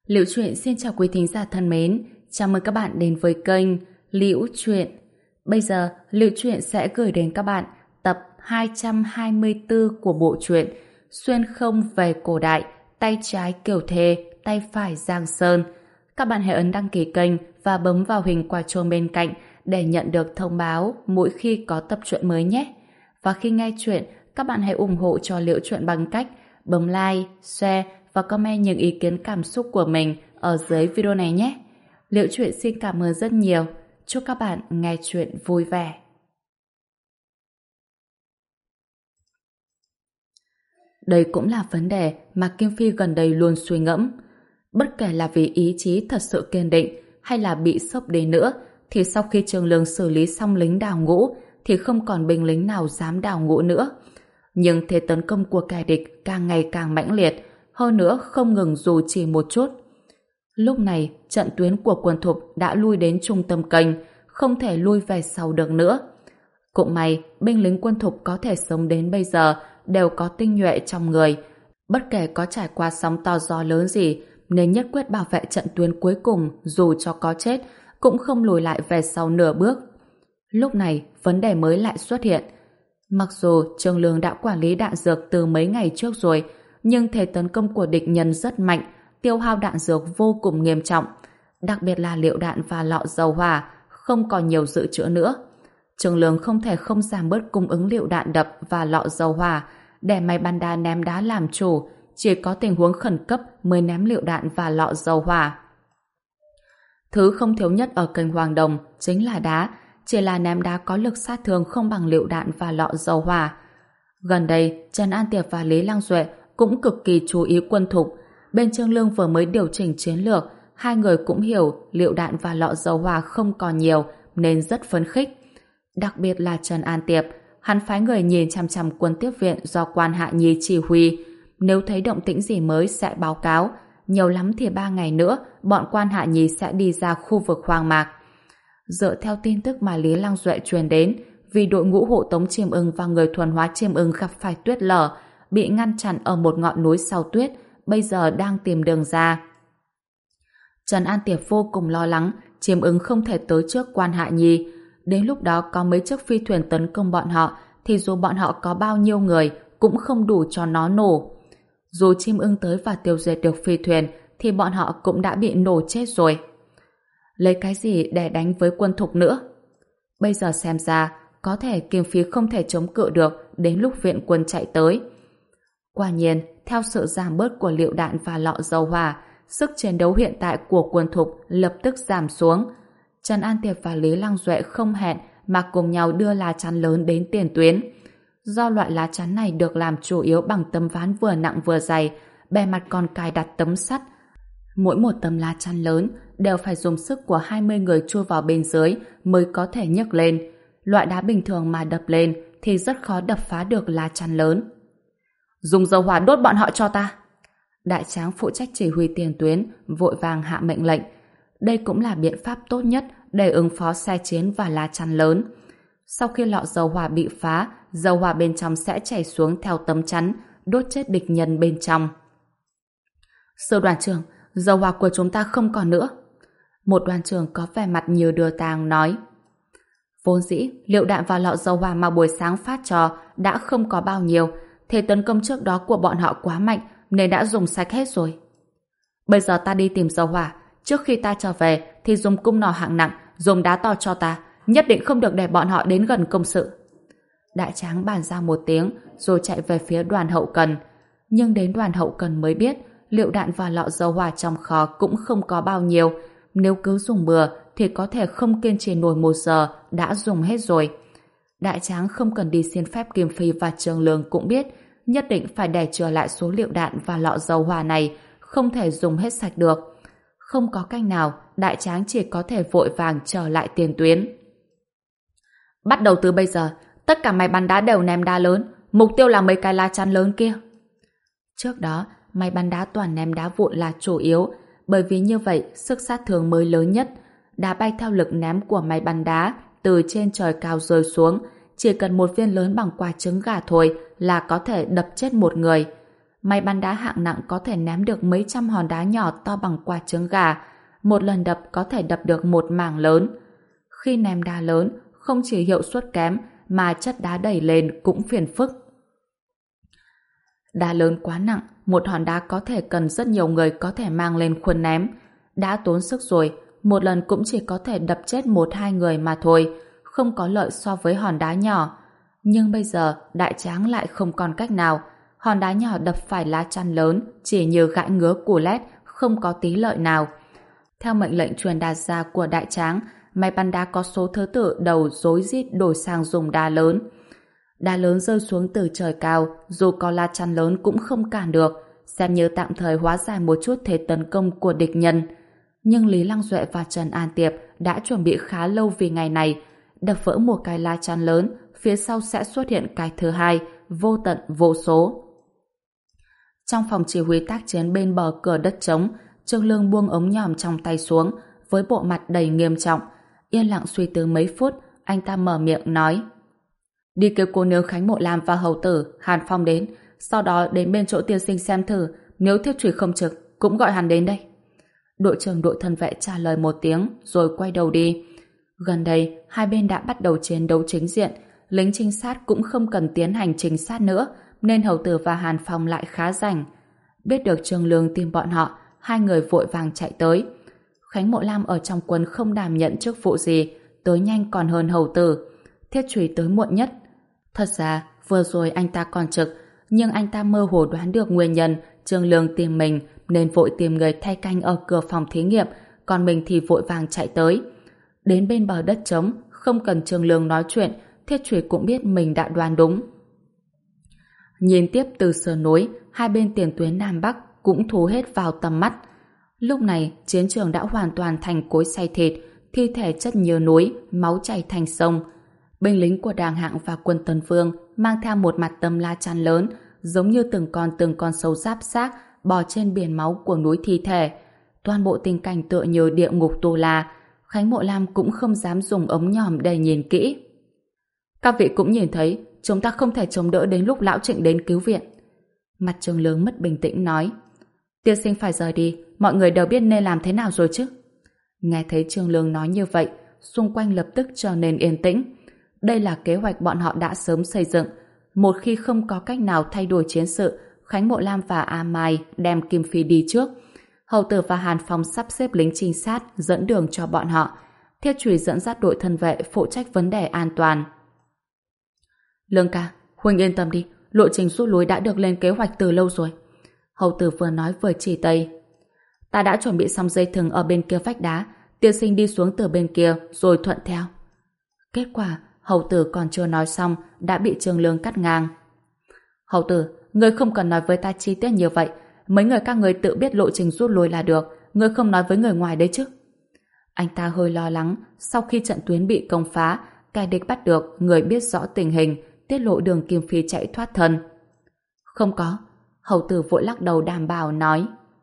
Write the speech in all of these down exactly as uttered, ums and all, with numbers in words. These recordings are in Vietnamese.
Liễu Chuyện xin chào quý thính giả thân mến, chào mừng các bạn đến với kênh Liễu Chuyện. Bây giờ, Liễu Chuyện sẽ gửi đến các bạn tập hai trăm hai mươi tư của bộ truyện Xuyên không về cổ đại, tay trái Kiều Thề, tay phải Giang Sơn. Các bạn hãy ấn đăng ký kênh và bấm vào hình quả chuông bên cạnh để nhận được thông báo mỗi khi có tập truyện mới nhé. Và khi nghe chuyện, các bạn hãy ủng hộ cho Liễu Chuyện bằng cách bấm like, share và comment những ý kiến cảm xúc của mình ở dưới video này nhé. Liễu Chuyện xin cảm ơn rất nhiều. Chúc các bạn nghe chuyện vui vẻ. Đây cũng là vấn đề mà Kim Phi gần đây luôn suy ngẫm. Bất kể là vì ý chí thật sự kiên định hay là bị sốc đi nữa, thì sau khi Trường Lương xử lý xong lính đào ngũ thì không còn binh lính nào dám đào ngũ nữa. Nhưng thế tấn công của kẻ địch càng ngày càng mãnh liệt, hơn nữa không ngừng dù chỉ một chút. Lúc này, trận tuyến của quân Thục đã lui đến trung tâm kênh, không thể lui về sau được nữa. Cũng may, binh lính quân Thục có thể sống đến bây giờ đều có tinh nhuệ trong người. Bất kể có trải qua sóng to gió lớn gì, nên nhất quyết bảo vệ trận tuyến cuối cùng, dù cho có chết, cũng không lùi lại về sau nửa bước. Lúc này, vấn đề mới lại xuất hiện. Mặc dù Trường Lương đã quản lý đạn dược từ mấy ngày trước rồi, nhưng thế tấn công của địch nhân rất mạnh, tiêu hao đạn dược vô cùng nghiêm trọng, đặc biệt là liệu đạn và lọ dầu hỏa không còn nhiều dự trữ nữa. Trường Lương không thể không giảm bớt cung ứng liệu đạn đập và lọ dầu hỏa để máy bắn đá ném đá làm chủ, chỉ có tình huống khẩn cấp mới ném liệu đạn và lọ dầu hỏa. Thứ không thiếu nhất ở kênh Hoàng Đồng chính là đá, chỉ là ném đá có lực sát thương không bằng liệu đạn và lọ dầu hỏa. Gần đây, Trần An Tiệp và Lý Lang Duệ cũng cực kỳ chú ý quân Thục. Bên Trương Lương vừa mới điều chỉnh chiến lược, hai người cũng hiểu liệu đạn và lọ dầu hỏa không còn nhiều nên rất phấn khích. Đặc biệt là Trần An Tiệp, hắn phái người nhìn chằm chằm quân tiếp viện do Quan Hạ Nhi chỉ huy. Nếu thấy động tĩnh gì mới sẽ báo cáo, nhiều lắm thì ba ngày nữa bọn Quan Hạ Nhi sẽ đi ra khu vực hoang mạc. Dựa theo tin tức mà Lý Lang Duệ truyền đến, vì đội ngũ hộ tống Chiêm Ưng và người thuần hóa Chiêm Ưng gặp phải tuyết lở, bị ngăn chặn ở một ngọn núi sau tuyết, bây giờ đang tìm đường ra. Trần An Tiệp vô cùng lo lắng Chiêm Ưng không thể tới trước Quan Hạ Nhi. Đến lúc đó có mấy chiếc phi thuyền tấn công bọn họ thì dù bọn họ có bao nhiêu người cũng không đủ cho nó nổ. Dù Chiêm Ưng tới và tiêu diệt được phi thuyền thì bọn họ cũng đã bị nổ chết rồi. Lấy cái gì để đánh với quân Thục nữa? Bây giờ xem ra có thể Kim Phi không thể chống cự được đến lúc viện quân chạy tới. Quả nhiên, theo sự giảm bớt của liệu đạn và lọ dầu hỏa, sức chiến đấu hiện tại của quân Thục lập tức giảm xuống. Trần An Tiệp và Lý Lang Duệ không hẹn mà cùng nhau đưa lá chắn lớn đến tiền tuyến. Do loại lá chắn này được làm chủ yếu bằng tấm ván vừa nặng vừa dày, bề mặt còn cài đặt tấm sắt. Mỗi một tấm lá chắn lớn đều phải dùng sức của hai mươi người chui vào bên dưới mới có thể nhấc lên. Loại đá bình thường mà đập lên thì rất khó đập phá được lá chắn lớn. Dùng dầu hỏa đốt bọn họ cho ta. Đại tráng phụ trách chỉ huy tiền tuyến vội vàng hạ mệnh lệnh. Đây cũng là biện pháp tốt nhất để ứng phó xe chiến và lá chắn lớn. Sau khi lọ dầu hỏa bị phá, dầu hỏa bên trong sẽ chảy xuống theo tấm chắn, đốt chết địch nhân bên trong. Sư đoàn trưởng, dầu hỏa của chúng ta không còn nữa. Một đoàn trưởng có vẻ mặt như đưa tang nói. Vốn dĩ, liệu đạn và lọ dầu hỏa mà buổi sáng phát cho đã không có bao nhiêu, thế tấn công trước đó của bọn họ quá mạnh nên đã dùng sạch hết rồi. Bây giờ ta đi tìm dầu hỏa, trước khi ta trở về thì dùng cung nỏ hạng nặng, dùng đá to cho ta, nhất định không được để bọn họ đến gần công sự. Đại tráng bàn ra một tiếng rồi chạy về phía đoàn hậu cần. Nhưng đến đoàn hậu cần mới biết liệu đạn và lọ dầu hỏa trong kho cũng không có bao nhiêu. Nếu cứ dùng bừa thì có thể không kiên trì nổi một giờ đã dùng hết rồi. Đại tráng không cần đi xin phép Kim Phi và Trường Lương cũng biết nhất định phải để trở lại số liệu đạn và lọ dầu hỏa này, không thể dùng hết sạch được. Không có cách nào, đại tráng chỉ có thể vội vàng trở lại tiền tuyến. Bắt đầu từ bây giờ, tất cả máy bắn đá đều ném đá lớn, mục tiêu là mấy cái lá chắn lớn kia. Trước đó, máy bắn đá toàn ném đá vụn là chủ yếu, bởi vì như vậy sức sát thương mới lớn nhất. Đá bay theo lực ném của máy bắn đá từ trên trời cao rơi xuống, chỉ cần một viên lớn bằng quả trứng gà thôi là có thể đập chết một người. Máy bắn đá hạng nặng có thể ném được mấy trăm hòn đá nhỏ to bằng quả trứng gà, một lần đập có thể đập được một mảng lớn. Khi ném đá lớn, không chỉ hiệu suất kém mà chất đá đẩy lên cũng phiền phức. Đá lớn quá nặng, một hòn đá có thể cần rất nhiều người có thể mang lên khuôn ném. Đã tốn sức rồi, một lần cũng chỉ có thể đập chết một hai người mà thôi, không có lợi so với hòn đá nhỏ. Nhưng bây giờ Đại Tráng lại không còn cách nào. Hòn đá nhỏ đập phải lá chắn lớn chỉ như gãi ngứa củ lét, không có tí lợi nào. Theo mệnh lệnh truyền đạt ra của Đại Tráng, máy bắn đá có số thứ tự đầu rối rít đổi sang dùng đá lớn. Đá lớn rơi xuống từ trời cao, dù có lá chắn lớn cũng không cản được, xem như tạm thời hóa giải một chút thế tấn công của địch nhân. Nhưng Lý Lăng Duệ và Trần An Tiệp đã chuẩn bị khá lâu vì ngày này. Đập vỡ một cái lá chắn lớn, phía sau sẽ xuất hiện cái thứ hai, vô tận vô số. Trong phòng chỉ huy tác chiến bên bờ cửa đất trống, Trương Lương buông ống nhòm trong tay xuống, với bộ mặt đầy nghiêm trọng. Yên lặng suy tư mấy phút, anh ta mở miệng nói: đi kêu cô nương Khánh Mộ Lam và hầu tử Hàn Phong đến, sau đó đến bên chỗ tiên sinh xem thử, nếu thiết chủy không trực cũng gọi hắn đến đây. Đội trưởng đội thân vệ trả lời một tiếng rồi quay đầu đi. Gần đây hai bên đã bắt đầu chiến đấu chính diện, lính trinh sát cũng không cần tiến hành trinh sát nữa, nên hầu tử và Hàn Phong lại khá rảnh. Biết được Trương Lương tìm bọn họ, hai người vội vàng chạy tới. Khánh Mộ Lam ở trong quân không đảm nhận chức vụ gì, tới nhanh còn hơn hầu tử. Thiết chủy tới muộn nhất. Thật ra vừa rồi anh ta còn trực, nhưng anh ta mơ hồ đoán được nguyên nhân Trương Lương tìm mình nên vội tìm người thay canh ở cửa phòng thí nghiệm, còn mình thì vội vàng chạy tới. Đến bên bờ đất trống, không cần Trương Lương nói chuyện, Thiết chủy cũng biết mình đã đoán đúng. Nhìn tiếp từ sườn núi, hai bên tiền tuyến Nam Bắc cũng thu hết vào tầm mắt. Lúc này chiến trường đã hoàn toàn thành cối xay thịt, thi thể chất như núi, máu chảy thành sông. Binh lính của Đàng Hạng và quân Tân Vương mang theo một mặt tấm la chắn lớn, giống như từng con từng con sâu giáp xác bò trên biển máu của núi thi thể. Toàn bộ tình cảnh tựa như địa ngục Tu La. Khánh Mộ Lam cũng không dám dùng ống nhòm để nhìn kỹ. Các vị cũng nhìn thấy, chúng ta không thể chống đỡ đến lúc lão Trịnh đến cứu viện. Mặt Trương Lương mất bình tĩnh nói: tiên sinh phải rời đi, mọi người đều biết nên làm thế nào rồi chứ. Nghe thấy Trương Lương nói như vậy, xung quanh lập tức trở nên yên tĩnh. Đây là kế hoạch bọn họ đã sớm xây dựng. Một khi không có cách nào thay đổi chiến sự, Khánh Mộ Lam và A Mai đem Kim Phi đi trước. Hầu tử và Hàn Phong sắp xếp lính trinh sát dẫn đường cho bọn họ. Thiết chủy dẫn dắt đội thân vệ phụ trách vấn đề an toàn. Lương ca, huynh yên tâm đi, lộ trình rút lui đã được lên kế hoạch từ lâu rồi. Hầu tử vừa nói vừa chỉ tay. Ta đã chuẩn bị xong dây thừng ở bên kia vách đá, tiên sinh đi xuống từ bên kia rồi thuận theo. Kết quả hầu tử còn chưa nói xong đã bị Trương Lương cắt ngang. Hầu tử, ngươi không cần nói với ta chi tiết như vậy, mấy người các ngươi tự biết lộ trình rút lui là được, ngươi không nói với người ngoài đấy chứ. Anh ta hơi lo lắng, sau khi trận tuyến bị công phá, kẻ địch bắt được người biết rõ tình hình, tiết lộ đường Kim Phi chạy thoát thân. Không có. Hầu tử vội lắc đầu đảm bảo nói: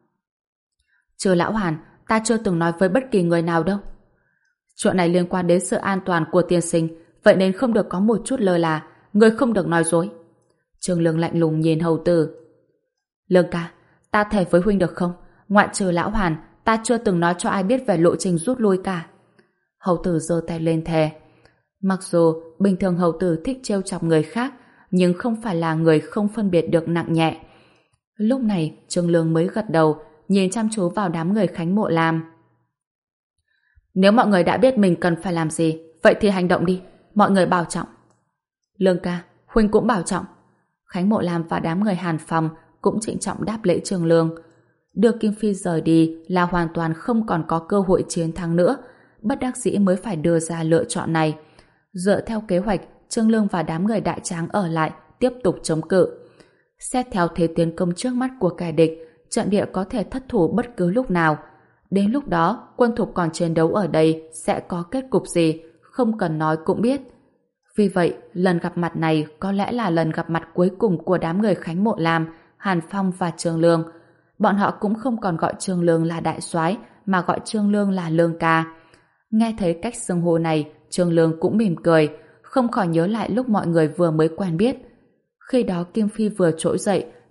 Trừ lão Hàn, ta chưa từng nói với bất kỳ người nào đâu. Chuyện này liên quan đến sự an toàn của tiên sinh, vậy nên không được có một chút lơ là, người không được nói dối. Trương Lương lạnh lùng nhìn hầu tử. Lương ca, ta thề với huynh được không? Ngoại trừ lão Hàn, ta chưa từng nói cho ai biết về lộ trình rút lui cả. Hầu tử giơ tay lên thề. Mặc dù bình thường hầu tử thích trêu chọc người khác, nhưng không phải là người không phân biệt được nặng nhẹ. Lúc này Trương Lương mới gật đầu, nhìn chăm chú vào đám người Khánh Mộ Lam. Nếu mọi người đã biết mình cần phải làm gì, vậy thì hành động đi, mọi người bảo trọng. Lương ca, huynh cũng bảo trọng. Khánh Mộ Lam và đám người Hàn Phong cũng trịnh trọng đáp lễ Trương Lương. Đưa Kim Phi rời đi là hoàn toàn không còn có cơ hội chiến thắng nữa, bất đắc dĩ mới phải đưa ra lựa chọn này. Dựa theo kế hoạch, Trương Lương và đám người Đại Tráng ở lại tiếp tục chống cự. Xét theo thế tiến công trước mắt của kẻ địch, trận địa có thể thất thủ bất cứ lúc nào. Đến lúc đó, quân thục còn chiến đấu ở đây sẽ có kết cục gì, không cần nói cũng biết. Vì vậy, lần gặp mặt này có lẽ là lần gặp mặt cuối cùng của đám người Khánh Mộ Lam, Hàn Phong và Trương Lương. Bọn họ cũng không còn gọi Trương Lương là đại soái mà gọi Trương Lương là Lương ca. Nghe thấy cách xưng hô này, Trương Lương cũng mỉm cười, không khỏi nhớ lại lúc mọi người vừa mới quen biết. Khi đó Kim Phi vừa trỗi dậy,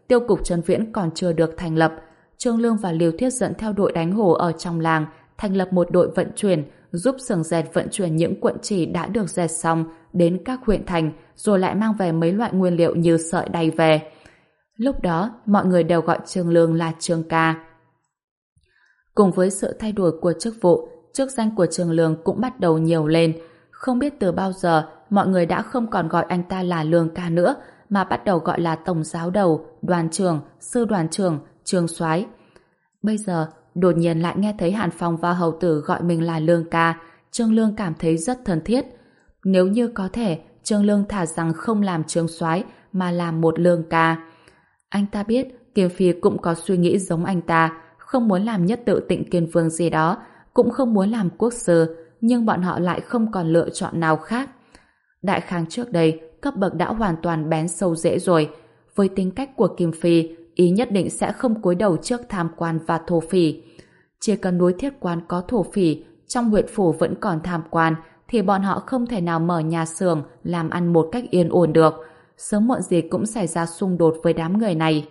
tiêu cục Trấn Viễn còn chưa được thành lập. Trương Lương và Liêu Thiết dẫn theo đội đánh hổ ở trong làng, thành lập một đội vận chuyển, giúp xưởng dệt vận chuyển những cuộn chỉ đã được dệt xong đến các huyện thành, rồi lại mang về mấy loại nguyên liệu như sợi đay về. Lúc đó, mọi người đều gọi Trương Lương là Trương ca. Cùng với sự thay đổi của chức vụ, chức danh của Trương Lương cũng bắt đầu nhiều lên. Không biết từ bao giờ, mọi người đã không còn gọi anh ta là Lương ca nữa, mà bắt đầu gọi là tổng giáo đầu, đoàn trưởng, sư đoàn trưởng, Trương soái. Bây giờ, đột nhiên lại nghe thấy Hàn Phong và Hầu Tử gọi mình là Lương ca, Trương Lương cảm thấy rất thân thiết. Nếu như có thể, Trương Lương thả rằng không làm Trương soái mà làm một Lương ca. Anh ta biết Kim Phi cũng có suy nghĩ giống anh ta, không muốn làm nhất tự Tịnh Kiên Vương gì đó, cũng không muốn làm quốc sư, nhưng bọn họ lại không còn lựa chọn nào khác. Đại Khang trước đây, cấp bậc đã hoàn toàn bén sâu rễ rồi. Với tính cách của Kim Phi, ý nhất định sẽ không cúi đầu trước tham quan và thổ phỉ. Chỉ cần núi Thiết Quan có thổ phỉ, trong huyện phủ vẫn còn tham quan, thì bọn họ không thể nào mở nhà xưởng làm ăn một cách yên ổn được. Sớm muộn gì cũng xảy ra xung đột với đám người này.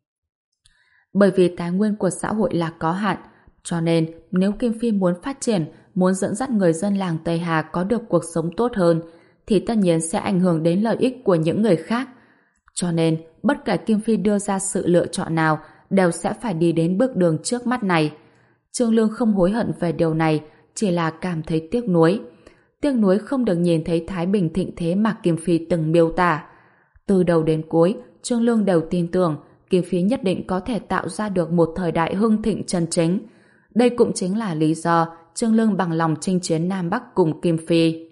Bởi vì tài nguyên của xã hội là có hạn, cho nên nếu Kim Phi muốn phát triển, muốn dẫn dắt người dân làng Tây Hà có được cuộc sống tốt hơn, thì tất nhiên sẽ ảnh hưởng đến lợi ích của những người khác. Cho nên, bất kể Kim Phi đưa ra sự lựa chọn nào, đều sẽ phải đi đến bước đường trước mắt này. Trương Lương không hối hận về điều này, chỉ là cảm thấy tiếc nuối. Tiếc nuối không được nhìn thấy thái bình thịnh thế mà Kim Phi từng miêu tả. Từ đầu đến cuối, Trương Lương đều tin tưởng Kim Phi nhất định có thể tạo ra được một thời đại hưng thịnh chân chính. Đây cũng chính là lý do Trương Lương bằng lòng chinh chiến Nam Bắc cùng Kim Phi.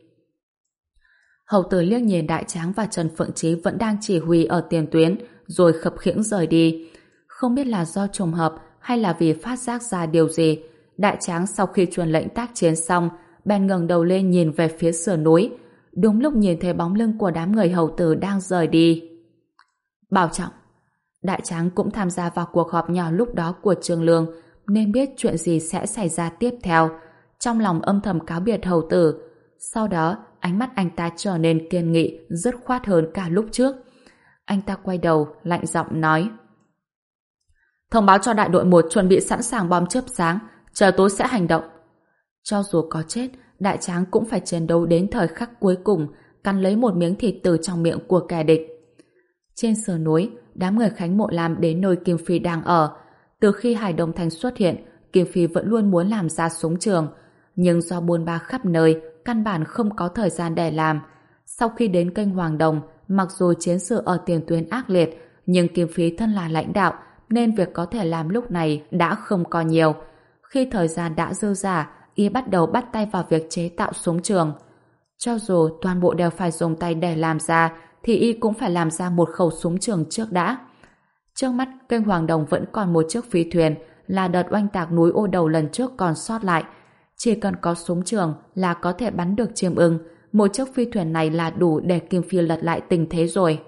Hầu Tử liếc nhìn Đại Tráng và Trần Phượng Chí vẫn đang chỉ huy ở tiền tuyến, rồi khập khiễng rời đi. Không biết là do trùng hợp hay là vì phát giác ra điều gì, Đại Tráng sau khi truyền lệnh tác chiến xong, bèn ngẩng đầu lên nhìn về phía sườn núi. Đúng lúc nhìn thấy bóng lưng của đám người Hầu Tử đang rời đi. Bảo trọng. Đại Tráng cũng tham gia vào cuộc họp nhỏ lúc đó của Trương Lương, nên biết chuyện gì sẽ xảy ra tiếp theo. Trong lòng âm thầm cáo biệt Hầu Tử. Sau đó, ánh mắt anh ta trở nên kiên nghị, dứt khoát hơn cả lúc trước. Anh ta quay đầu, lạnh giọng nói: thông báo cho đại đội một chuẩn bị sẵn sàng bom chớp sáng, chờ tối sẽ hành động. Cho dù có chết, Đại Tráng cũng phải chiến đấu đến thời khắc cuối cùng, cắn lấy một miếng thịt từ trong miệng của kẻ địch. Trên sườn núi, đám người Khánh Mộ Lam đến nơi Kim Phi đang ở. Từ khi Hải Đông Thành xuất hiện, Kim Phi vẫn luôn muốn làm ra súng trường, nhưng do buôn ba khắp nơi, căn bản không có thời gian để làm. Sau khi đến kênh Hoàng Đồng, mặc dù chiến sự ở tiền tuyến ác liệt, nhưng Kim Phi thân là lãnh đạo, nên việc có thể làm lúc này đã không còn nhiều. Khi thời gian đã dư dả, y bắt đầu bắt tay vào việc chế tạo súng trường. Cho dù toàn bộ đều phải dùng tay để làm ra, thì y cũng phải làm ra một khẩu súng trường trước đã. Trước mắt, kênh Hoàng Đồng vẫn còn một chiếc phi thuyền, là đợt oanh tạc núi Ô Đầu lần trước còn sót lại. Chỉ cần có súng trường là có thể bắn được chim ưng. Một chiếc phi thuyền này là đủ để Kim Phi lật lại tình thế rồi.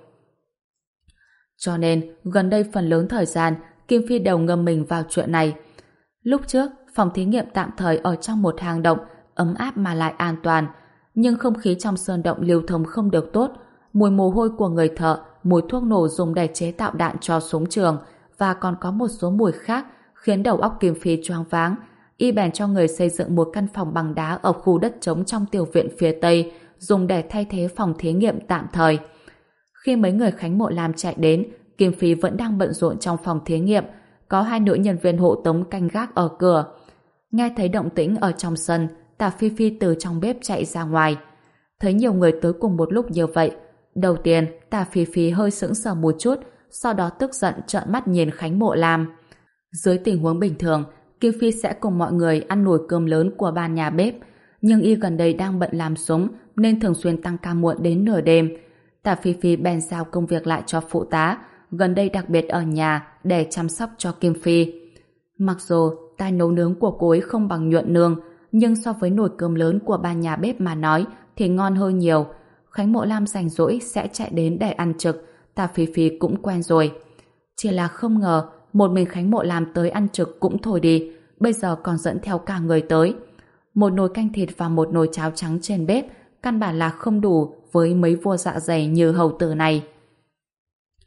Cho nên, gần đây phần lớn thời gian, Kim Phi đều ngâm mình vào chuyện này. Lúc trước, phòng thí nghiệm tạm thời ở trong một hang động, ấm áp mà lại an toàn. Nhưng không khí trong sơn động lưu thông không được tốt. Mùi mồ hôi của người thợ, mùi thuốc nổ dùng để chế tạo đạn cho súng trường, và còn có một số mùi khác khiến đầu óc Kim Phi choáng váng. Y bèn cho người xây dựng một căn phòng bằng đá ở khu đất trống trong tiểu viện phía Tây, dùng để thay thế phòng thí nghiệm tạm thời. Khi mấy người Khánh Mộ Lam chạy đến, Kim Phi vẫn đang bận rộn trong phòng thí nghiệm, có hai nữ nhân viên hộ tống canh gác ở cửa. Nghe thấy động tĩnh ở trong sân, Tả Phi Phi từ trong bếp chạy ra ngoài. Thấy nhiều người tới cùng một lúc như vậy, đầu tiên Tả Phi Phi hơi sững sờ một chút, sau đó tức giận trợn mắt nhìn Khánh Mộ Lam. Dưới tình huống bình thường, Kim Phi sẽ cùng mọi người ăn nồi cơm lớn của ban nhà bếp, nhưng y gần đây đang bận làm súng nên thường xuyên tăng ca muộn đến nửa đêm. Tả Phi Phi bèn giao công việc lại cho phụ tá, gần đây đặc biệt ở nhà để chăm sóc cho Kim Phi. Mặc dù tài nấu nướng của cô ấy không bằng Nhuận Nương, nhưng so với nồi cơm lớn của ban nhà bếp mà nói thì ngon hơn nhiều. Khánh Mộ Lam rảnh rỗi sẽ chạy đến để ăn trực, Tả Phi Phi cũng quen rồi. Chỉ là không ngờ một mình Khánh Mộ Lam tới ăn trực cũng thôi đi, bây giờ còn dẫn theo cả người tới. Một nồi canh thịt và một nồi cháo trắng trên bếp căn bản là không đủ với mấy vua dạ dày như Hầu Tử này.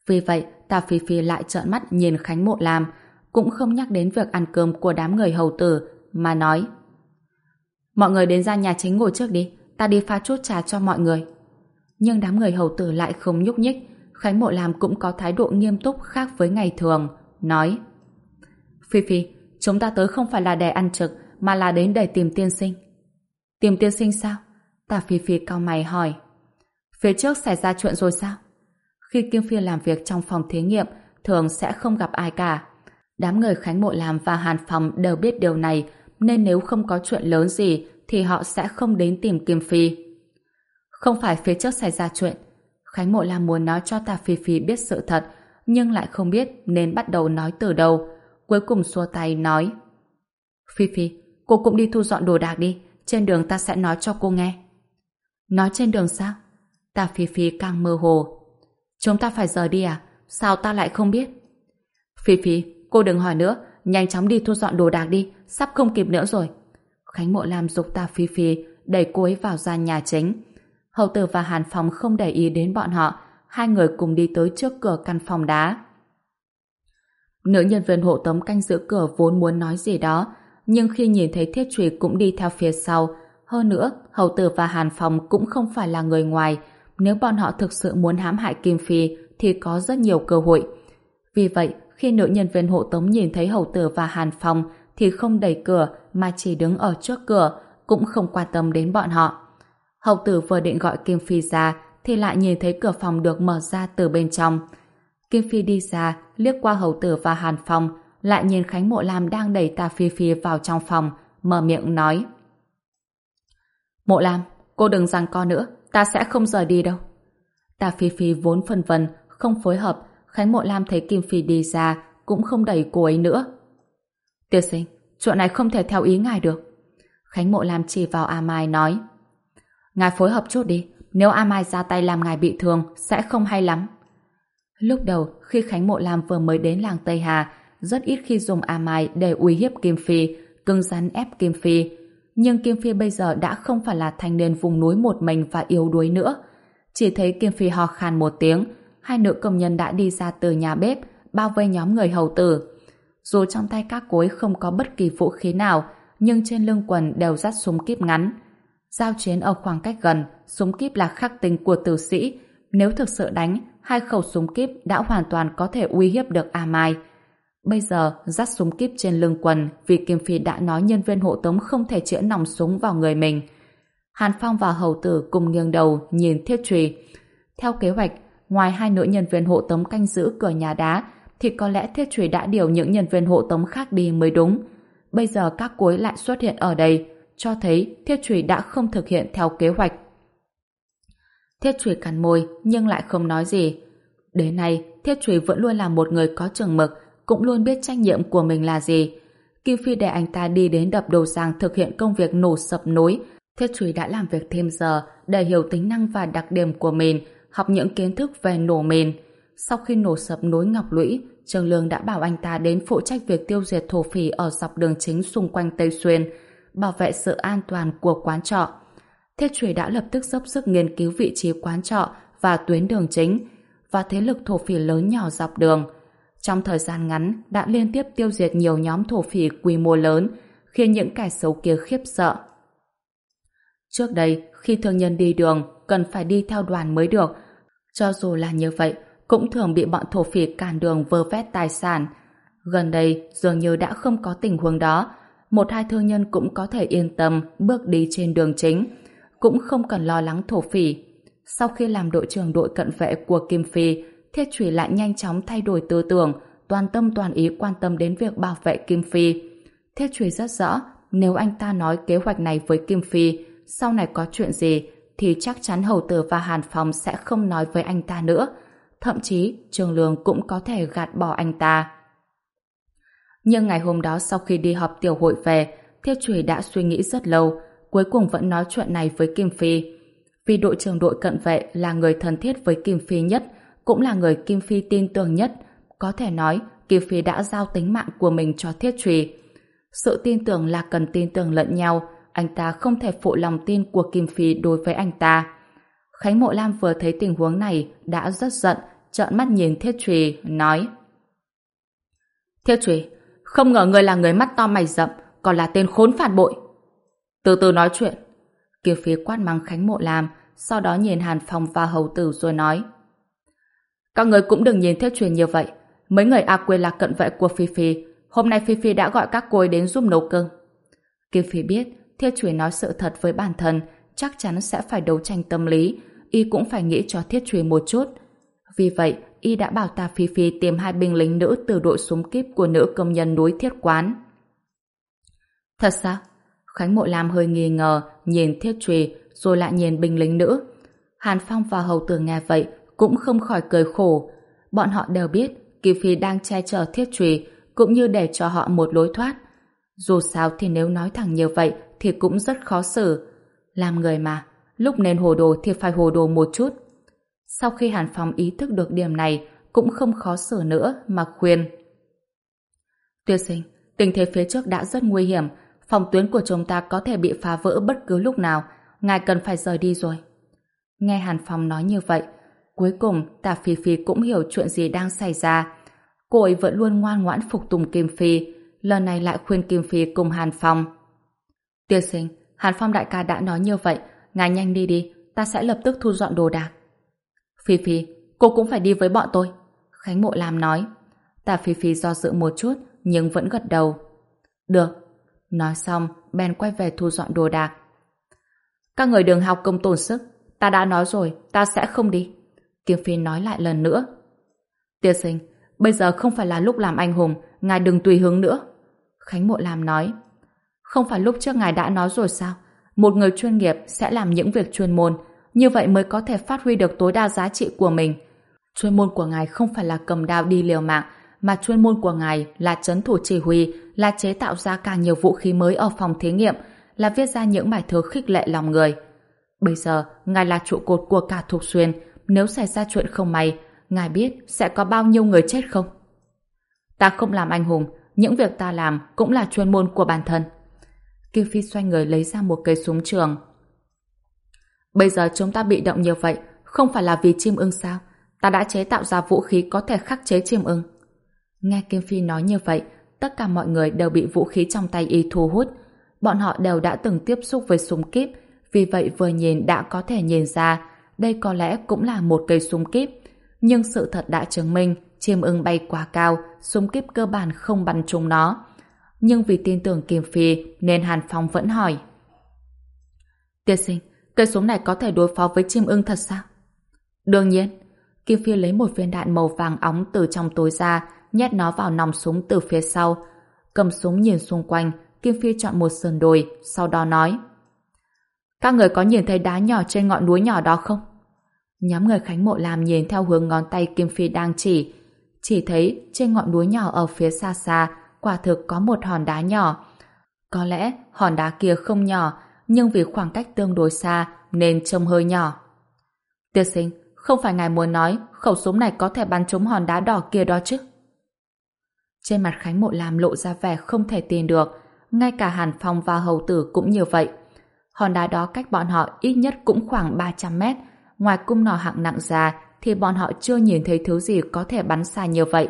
Vì vậy, Tà Phi Phi lại trợn mắt nhìn Khánh Mộ Lam, cũng không nhắc đến việc ăn cơm của đám người hầu tử, mà nói: mọi người đến ra nhà chính ngồi trước đi, ta đi pha chút trà cho mọi người. Nhưng đám người hầu tử lại không nhúc nhích. Khánh Mộ Lam cũng có thái độ nghiêm túc khác với ngày thường, nói: Phi Phi, chúng ta tới không phải là để ăn trực, mà là đến để tìm tiên sinh. Tìm tiên sinh sao? Tà Phi Phi cau mày hỏi. Phía trước xảy ra chuyện rồi sao? Khi Kim Phi làm việc trong phòng thí nghiệm, thường sẽ không gặp ai cả. Đám người Khánh Mộ Lam và Hàn Phong đều biết điều này, nên nếu không có chuyện lớn gì thì họ sẽ không đến tìm Kim Phi. Không phải phía trước xảy ra chuyện. Khánh Mộ Lam muốn nói cho Tà Phi Phi biết sự thật, nhưng lại không biết nên bắt đầu nói từ đầu. Cuối cùng xua tay nói: Phi Phi, cô cũng đi thu dọn đồ đạc đi, trên đường ta sẽ nói cho cô nghe. Nói trên đường sao? Tà Phi Phi càng mơ hồ. Chúng ta phải rời đi à? Sao ta lại không biết? Phi Phi, cô đừng hỏi nữa, nhanh chóng đi thu dọn đồ đạc đi, sắp không kịp nữa rồi. Khánh Mộ Lam giục Tà Phi Phi đẩy cô ấy vào gian nhà chính. Hầu tử và Hàn Phong không để ý đến bọn họ, hai người cùng đi tới trước cửa căn phòng đá. Nữ nhân viên hộ tống canh giữ cửa vốn muốn nói gì đó, nhưng khi nhìn thấy Thiết Trùy cũng đi theo phía sau, hơn nữa, Hầu tử và Hàn Phong cũng không phải là người ngoài, nếu bọn họ thực sự muốn hãm hại Kim Phi thì có rất nhiều cơ hội. Vì vậy, khi nữ nhân viên hộ tống nhìn thấy Hầu tử và Hàn Phong thì không đẩy cửa mà chỉ đứng ở trước cửa, cũng không quan tâm đến bọn họ. Hầu tử vừa định gọi Kim Phi ra thì lại nhìn thấy cửa phòng được mở ra từ bên trong. Kim Phi đi ra, liếc qua Hầu tử và Hàn Phong, lại nhìn Khánh Mộ Lam đang đẩy Tà Phi Phi vào trong phòng, mở miệng nói: Mộ Lam, cô đừng giằng co nữa, ta sẽ không rời đi đâu. Tà Phi Phi vốn phân vân, không phối hợp. Khánh Mộ Lam thấy Kim Phi đi ra, cũng không đẩy cô ấy nữa. Tiên sinh, chuyện này không thể theo ý ngài được. Khánh Mộ Lam chỉ vào A Mai nói: Ngài phối hợp chút đi, nếu A Mai ra tay làm ngài bị thương sẽ không hay lắm. Lúc đầu, khi Khánh Mộ Lam vừa mới đến làng Tây Hà, rất ít khi dùng A Mai để uy hiếp Kim Phi, cứng rắn ép Kim Phi. Nhưng Kim Phi bây giờ đã không phải là thanh niên vùng núi một mình và yếu đuối nữa. Chỉ thấy Kim Phi ho khan một tiếng, hai nữ công nhân đã đi ra từ nhà bếp, bao vây nhóm người hầu tử. Dù trong tay các cô ấy không có bất kỳ vũ khí nào, nhưng trên lưng quần đều dắt súng kíp ngắn. Giao chiến ở khoảng cách gần, súng kíp là khắc tinh của tử sĩ. Nếu thực sự đánh, hai khẩu súng kíp đã hoàn toàn có thể uy hiếp được A Mai. Bây giờ, dắt súng kíp trên lưng quần vì Kim Phi đã nói nhân viên hộ tống không thể chĩa nòng súng vào người mình. Hàn Phong và hầu tử cùng nghiêng đầu nhìn Thiết Trùy. Theo kế hoạch, ngoài hai nữ nhân viên hộ tống canh giữ cửa nhà đá, thì có lẽ Thiết Trùy đã điều những nhân viên hộ tống khác đi mới đúng. Bây giờ các cô ấy lại xuất hiện ở đây, cho thấy Thiết Trùy đã không thực hiện theo kế hoạch. Thiết Trùy cắn môi nhưng lại không nói gì. Đến nay, Thiết Trùy vẫn luôn là một người có chừng mực, cũng luôn biết trách nhiệm của mình là gì. Kim Phi để anh ta đi đến đập Đồ Giang thực hiện công việc nổ sập núi, Thiết Trùy đã làm việc thêm giờ để hiểu tính năng và đặc điểm của mình, học những kiến thức về nổ mìn. Sau khi nổ sập núi Ngọc Lũy, Trường Lương đã bảo anh ta đến phụ trách việc tiêu diệt thổ phỉ ở dọc đường chính xung quanh Tây Xuyên, bảo vệ sự an toàn của quán trọ. Thiết Trùy đã lập tức dốc sức nghiên cứu vị trí quán trọ và tuyến đường chính và thế lực thổ phỉ lớn nhỏ dọc đường. Trong thời gian ngắn đã liên tiếp tiêu diệt nhiều nhóm thổ phỉ quy mô lớn, khiến những kẻ xấu kia khiếp sợ. Trước đây, khi thương nhân đi đường, cần phải đi theo đoàn mới được. Cho dù là như vậy, cũng thường bị bọn thổ phỉ cản đường vơ vét tài sản. Gần đây, dường như đã không có tình huống đó. Một hai thương nhân cũng có thể yên tâm bước đi trên đường chính, cũng không cần lo lắng thổ phỉ. Sau khi làm đội trưởng đội cận vệ của Kim Phi, Thiết Trùy lại nhanh chóng thay đổi tư tưởng, toàn tâm toàn ý quan tâm đến việc bảo vệ Kim Phi. Thiết Trùy rất rõ, nếu anh ta nói kế hoạch này với Kim Phi, sau này có chuyện gì, thì chắc chắn hầu tử và Hàn Phong sẽ không nói với anh ta nữa. Thậm chí, Trường Lương cũng có thể gạt bỏ anh ta. Nhưng ngày hôm đó sau khi đi họp tiểu hội về, Thiết Trùy đã suy nghĩ rất lâu, cuối cùng vẫn nói chuyện này với Kim Phi. Vì đội trưởng đội cận vệ là người thân thiết với Kim Phi nhất, cũng là người Kim Phi tin tưởng nhất. Có thể nói, Kim Phi đã giao tính mạng của mình cho Thiết Trùy. Sự tin tưởng là cần tin tưởng lẫn nhau, anh ta không thể phụ lòng tin của Kim Phi đối với anh ta. Khánh Mộ Lam vừa thấy tình huống này đã rất giận, trợn mắt nhìn Thiết Trùy, nói: Thiết Trùy, không ngờ ngươi là người mắt to mày rậm, còn là tên khốn phản bội. Từ từ nói chuyện. Kiều Phi quát mắng Khánh Mộ Lam, sau đó nhìn Hàn Phong và Hầu Tử rồi nói: Các người cũng đừng nhìn Thiết Trùy như vậy. Mấy người A Quê là cận vệ của Phi Phi. Hôm nay Phi Phi đã gọi các cô ấy đến giúp nấu cơm. Kiều Phi biết Thiết Trùy nói sự thật với bản thân chắc chắn sẽ phải đấu tranh tâm lý, y cũng phải nghĩ cho Thiết Trùy một chút. Vì vậy, y đã bảo Tà Phi Phi tìm hai binh lính nữ từ đội súng kíp của nữ công nhân núi Thiết Quán. Thật sao? Khánh Mộ Lam hơi nghi ngờ, nhìn Thiết Trùy, rồi lại nhìn binh lính nữ. Hàn Phong và Hầu Tử nghe vậy, cũng không khỏi cười khổ. Bọn họ đều biết, Kiều Phi đang che chở Thiết Trùy, cũng như để cho họ một lối thoát. Dù sao thì nếu nói thẳng như vậy, thì cũng rất khó xử. Làm người mà, lúc nên hồ đồ thì phải hồ đồ một chút. Sau khi Hàn Phong ý thức được điểm này, cũng không khó xử nữa mà khuyên: Tuyết sinh, tình thế phía trước đã rất nguy hiểm, phòng tuyến của chúng ta có thể bị phá vỡ bất cứ lúc nào, ngài cần phải rời đi rồi. Nghe Hàn Phong nói như vậy, cuối cùng Tà Phi Phi cũng hiểu chuyện gì đang xảy ra. Cô ấy vẫn luôn ngoan ngoãn phục tùng Kim Phi, lần này lại khuyên Kim Phi cùng Hàn Phong: Tuyết sinh, Hàn Phong đại ca đã nói như vậy, ngài nhanh đi đi, ta sẽ lập tức thu dọn đồ đạc. Phi Phi, cô cũng phải đi với bọn tôi, Khánh Mộ Lam nói. Tà Phi Phi do dự một chút, nhưng vẫn gật đầu. Được. Nói xong, bèn quay về thu dọn đồ đạc. Các người đừng hao công tổn sức, ta đã nói rồi, ta sẽ không đi. Kim Phi nói lại lần nữa. Tiên sinh, bây giờ không phải là lúc làm anh hùng, ngài đừng tùy hứng nữa. Khánh Mộ Lam nói. Không phải lúc trước ngài đã nói rồi sao? Một người chuyên nghiệp sẽ làm những việc chuyên môn, như vậy mới có thể phát huy được tối đa giá trị của mình. Chuyên môn của ngài không phải là cầm đao đi liều mạng, mà chuyên môn của ngài là trấn thủ chỉ huy, là chế tạo ra càng nhiều vũ khí mới ở phòng thí nghiệm, là viết ra những bài thơ khích lệ lòng người. Bây giờ, ngài là trụ cột của cả Thục Xuyên, nếu xảy ra chuyện không may, ngài biết sẽ có bao nhiêu người chết không? Ta không làm anh hùng, những việc ta làm cũng là chuyên môn của bản thân. Kiều Phi xoay người lấy ra một cây súng trường. Bây giờ chúng ta bị động như vậy, không phải là vì chim ưng sao? Ta đã chế tạo ra vũ khí có thể khắc chế chim ưng. Nghe Kim Phi nói như vậy, tất cả mọi người đều bị vũ khí trong tay y thu hút. Bọn họ đều đã từng tiếp xúc với súng kíp, vì vậy vừa nhìn đã có thể nhìn ra đây có lẽ cũng là một cây súng kíp. Nhưng sự thật đã chứng minh chim ưng bay quá cao, súng kíp cơ bản không bắn trúng nó. Nhưng vì tin tưởng Kim Phi nên Hàn Phong vẫn hỏi: Tiên sinh, cây súng này có thể đối phó với chim ưng thật sao? Đương nhiên. Kim Phi lấy một viên đạn màu vàng óng từ trong túi ra, nhét nó vào nòng súng từ phía sau. Cầm súng nhìn xung quanh, Kim Phi chọn một sườn đồi, sau đó nói: Các người có nhìn thấy đá nhỏ trên ngọn núi nhỏ đó không? Nhóm người Khánh Mộ Lam nhìn theo hướng ngón tay Kim Phi đang chỉ. Chỉ thấy trên ngọn núi nhỏ ở phía xa xa, quả thực có một hòn đá nhỏ. Có lẽ hòn đá kia không nhỏ, nhưng vì khoảng cách tương đối xa nên trông hơi nhỏ. Tiên sinh, không phải ngài muốn nói khẩu súng này có thể bắn trúng hòn đá đỏ kia đó chứ? Trên mặt Khánh Mộ Lam lộ ra vẻ không thể tin được, ngay cả Hàn Phong và Hầu Tử cũng như vậy. Hòn đá đó cách bọn họ ít nhất cũng khoảng ba trăm mét, ngoài cung nỏ hạng nặng ra thì bọn họ chưa nhìn thấy thứ gì có thể bắn xa như vậy.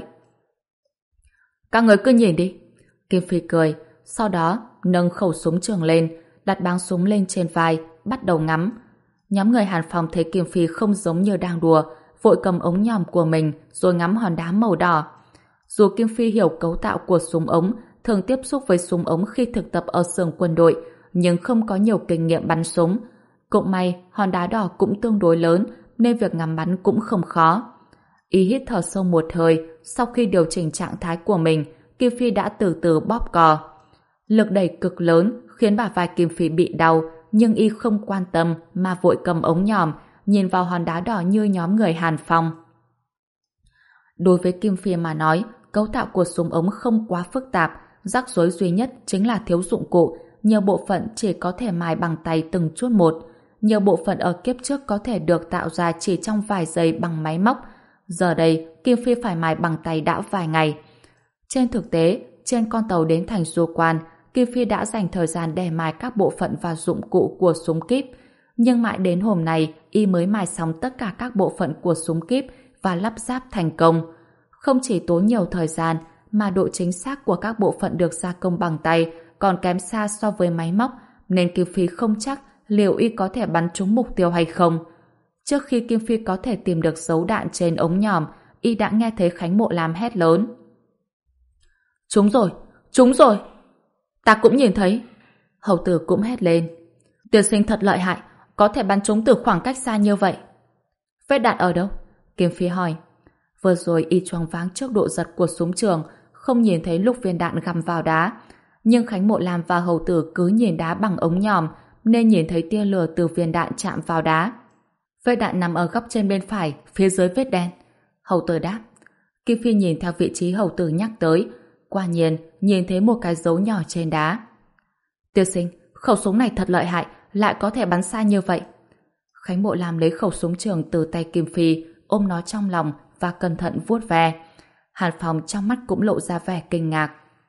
Các người cứ nhìn đi. Kim Phi cười, sau đó nâng khẩu súng trường lên, đặt báng súng lên trên vai, bắt đầu ngắm. Nhóm người Hàn Phong thấy Kim Phi không giống như đang đùa, vội cầm ống nhòm của mình rồi ngắm hòn đá màu đỏ. Dù Kim Phi hiểu cấu tạo của súng ống, thường tiếp xúc với súng ống khi thực tập ở xưởng quân đội, nhưng không có nhiều kinh nghiệm bắn súng. Cũng may hòn đá đỏ cũng tương đối lớn nên việc ngắm bắn cũng không khó. Y hít thở sâu một hơi, sau khi điều chỉnh trạng thái của mình, Kim Phi đã từ từ bóp cò. Lực đẩy cực lớn khiến bả vai Kim Phi bị đau, nhưng y không quan tâm mà vội cầm ống nhòm, nhìn vào hòn đá đỏ như nhóm người Hàn Phong. Đối với Kim Phi mà nói, cấu tạo của súng ống không quá phức tạp, rắc rối duy nhất chính là thiếu dụng cụ, nhiều bộ phận chỉ có thể mài bằng tay từng chút một. Nhiều bộ phận ở kiếp trước có thể được tạo ra chỉ trong vài giây bằng máy móc. Giờ đây, Kim Phi phải mài bằng tay đã vài ngày. Trên thực tế, trên con tàu đến thành Du Quan, Kim Phi đã dành thời gian để mài các bộ phận và dụng cụ của súng kíp. Nhưng mãi đến hôm nay, y mới mài xong tất cả các bộ phận của súng kíp và lắp ráp thành công. Không chỉ tốn nhiều thời gian, mà độ chính xác của các bộ phận được gia công bằng tay còn kém xa so với máy móc, nên Kim Phi không chắc liệu y có thể bắn trúng mục tiêu hay không. Trước khi Kim Phi có thể tìm được dấu đạn trên ống nhòm, y đã nghe thấy Khánh Mộ Lam hét lớn. Trúng rồi! Trúng rồi! Ta cũng nhìn thấy. Hầu tử cũng hét lên. Tiên sinh thật lợi hại, có thể bắn trúng từ khoảng cách xa như vậy. Vết đạn ở đâu? Kim Phi hỏi. Vừa rồi y choáng váng trước độ giật của súng trường, không nhìn thấy lúc viên đạn găm vào đá. Nhưng Khánh Mộ Lam và hầu tử cứ nhìn đá bằng ống nhòm, nên nhìn thấy tia lửa từ viên đạn chạm vào đá. Vết đạn nằm ở góc trên bên phải, phía dưới vết đen. Hầu tử đáp. Kim Phi nhìn theo vị trí hầu tử nhắc tới, quả nhiên nhìn thấy một cái dấu nhỏ trên đá. Tiên sinh, khẩu súng này thật lợi hại, lại có thể bắn xa như vậy. Khánh Mộ Lam lấy khẩu súng trường từ tay Kim Phi, ôm nó trong lòng và cẩn thận vuốt ve. Hàn Phong trong mắt cũng lộ ra vẻ kinh ngạc.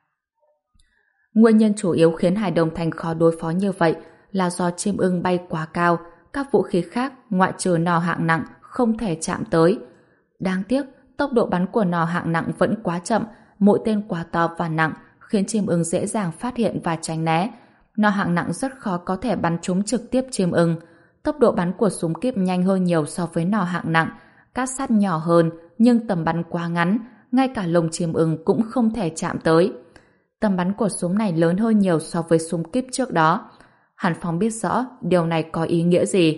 Nguyên nhân chủ yếu khiến Hải Đông Thành khó đối phó như vậy là do chim ưng bay quá cao, các vũ khí khác ngoại trừ nỏ hạng nặng không thể chạm tới. Đáng tiếc, tốc độ bắn của nỏ hạng nặng vẫn quá chậm, mũi tên quá to và nặng khiến chim ưng dễ dàng phát hiện và tránh né. Nỏ hạng nặng rất khó có thể bắn trúng trực tiếp chim ưng. Tốc độ bắn của súng kíp nhanh hơn nhiều so với nỏ hạng nặng, cát sắt nhỏ hơn nhưng tầm bắn quá ngắn, ngay cả lồng chim ưng cũng không thể chạm tới. Tầm bắn của súng này lớn hơn nhiều so với súng kíp trước đó. Hàn Phong biết rõ điều này có ý nghĩa gì.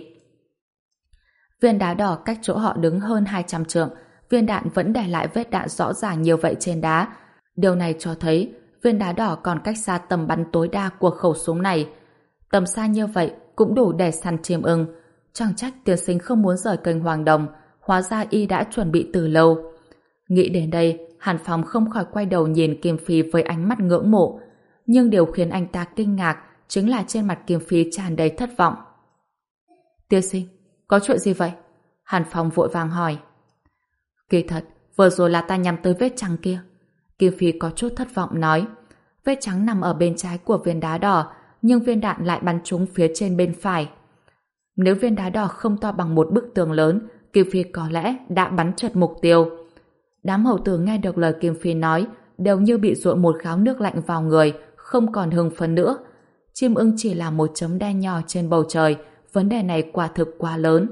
Viên đá đỏ cách chỗ họ đứng hơn hai trăm trượng, viên đạn vẫn để lại vết đạn rõ ràng như vậy trên đá. Điều này cho thấy viên đá đỏ còn cách xa tầm bắn tối đa của khẩu súng này. Tầm xa như vậy cũng đủ để săn chim ưng. Chẳng trách tiên sinh không muốn rời kênh Hoàng Đồng, hóa ra y đã chuẩn bị từ lâu. Nghĩ đến đây, Hàn Phong không khỏi quay đầu nhìn Kim Phi với ánh mắt ngưỡng mộ. Nhưng điều khiến anh ta kinh ngạc chính là trên mặt Kim Phi tràn đầy thất vọng. Tiên sinh, có chuyện gì vậy? Hàn Phong vội vàng hỏi. Kỳ thật, vừa rồi là ta nhắm tới vết trắng kia. Kim Phi có chút thất vọng nói. Vết trắng nằm ở bên trái của viên đá đỏ, nhưng viên đạn lại bắn trúng phía trên bên phải. Nếu viên đá đỏ không to bằng một bức tường lớn, Kim Phi có lẽ đã bắn trật mục tiêu. Đám hầu tử nghe được lời Kim Phi nói đều như bị dội một gáo nước lạnh vào người, không còn hưng phấn nữa. Chim ưng chỉ là một chấm đen nhỏ trên bầu trời, vấn đề này quả thực quá lớn.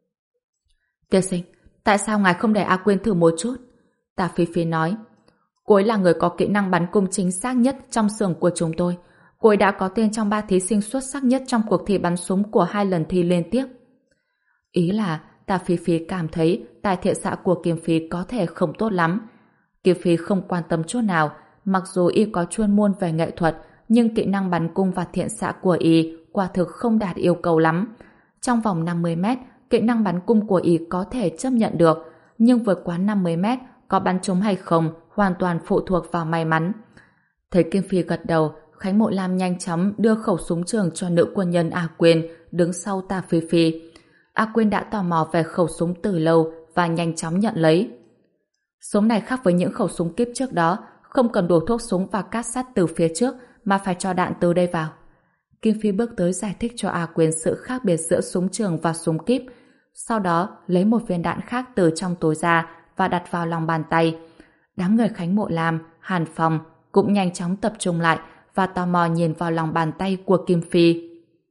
Tiên sinh, tại sao ngài không để A Quyên thử một chút? Tả Phi Phi nói. Cô ấy là người có kỹ năng bắn cung chính xác nhất trong xưởng của chúng tôi. Cô ấy đã có tên trong ba thí sinh xuất sắc nhất trong cuộc thi bắn súng của hai lần thi liên tiếp. Ý là Tả Phi Phi cảm thấy tài thiện xạ của Kim Phi có thể không tốt lắm. Kim Phi không quan tâm chút nào, mặc dù y có chuyên môn về nghệ thuật, nhưng kỹ năng bắn cung và thiện xạ của y quả thực không đạt yêu cầu lắm. Trong vòng năm mươi mét, kỹ năng bắn cung của y có thể chấp nhận được, nhưng vượt quá năm mươi mét, có bắn trúng hay không hoàn toàn phụ thuộc vào may mắn. Thấy Kim Phi gật đầu, Khánh Mộ Lam nhanh chóng đưa khẩu súng trường cho nữ quân nhân A Quyên đứng sau Tả Phi Phi. A Quyên đã tò mò về khẩu súng từ lâu và nhanh chóng nhận lấy. Súng này khác với những khẩu súng kíp trước đó, không cần đổ thuốc súng và cát sắt từ phía trước mà phải cho đạn từ đây vào. Kim Phi bước tới giải thích cho A Quyên sự khác biệt giữa súng trường và súng kíp, sau đó lấy một viên đạn khác từ trong túi ra và đặt vào lòng bàn tay. Đám người Khánh Mộ Lam, Hàn Phong cũng nhanh chóng tập trung lại và tò mò nhìn vào lòng bàn tay của Kim Phi.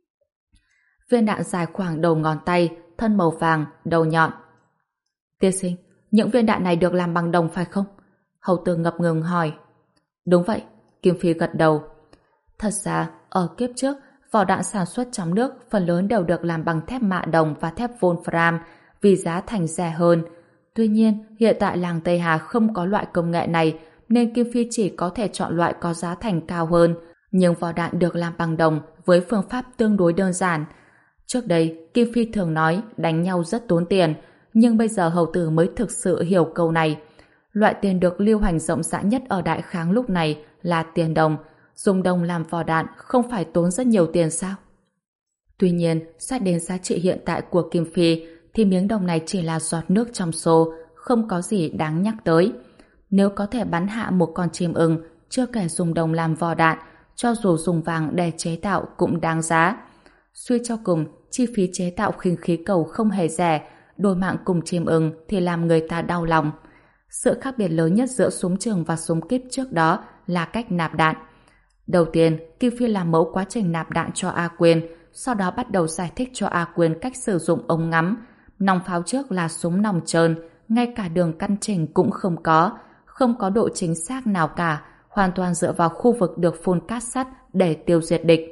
Viên đạn dài khoảng đầu ngón tay, thân màu vàng, đầu nhọn. Tiên sinh, những viên đạn này được làm bằng đồng phải không? Hầu tử ngập ngừng hỏi. Đúng vậy, Kim Phi gật đầu. Thật ra, ở kiếp trước, vỏ đạn sản xuất trong nước phần lớn đều được làm bằng thép mạ đồng và thép Wolfram vì giá thành rẻ hơn. Tuy nhiên, hiện tại làng Tây Hà không có loại công nghệ này nên Kim Phi chỉ có thể chọn loại có giá thành cao hơn. Nhưng vỏ đạn được làm bằng đồng với phương pháp tương đối đơn giản. Trước đây, Kim Phi thường nói đánh nhau rất tốn tiền, nhưng bây giờ hầu tử mới thực sự hiểu câu này. Loại tiền được lưu hành rộng rãi nhất ở Đại Kháng lúc này là tiền đồng. Dùng đồng làm vỏ đạn không phải tốn rất nhiều tiền sao? Tuy nhiên, xét đến giá trị hiện tại của Kim Phi thì miếng đồng này chỉ là giọt nước trong xô, không có gì đáng nhắc tới. Nếu có thể bắn hạ một con chim ưng, chưa kể dùng đồng làm vỏ đạn, cho dù dùng vàng để chế tạo cũng đáng giá. Suy cho cùng, chi phí chế tạo khinh khí cầu không hề rẻ, đổi mạng cùng chim ưng thì làm người ta đau lòng. Sự khác biệt lớn nhất giữa súng trường và súng kíp trước đó là cách nạp đạn. Đầu tiên, Kim Phi làm mẫu quá trình nạp đạn cho A Quyên, sau đó bắt đầu giải thích cho A Quyên cách sử dụng ống ngắm. Nòng pháo trước là súng nòng trơn, ngay cả đường căn chỉnh cũng không có, không có độ chính xác nào cả, hoàn toàn dựa vào khu vực được phun cát sắt để tiêu diệt địch.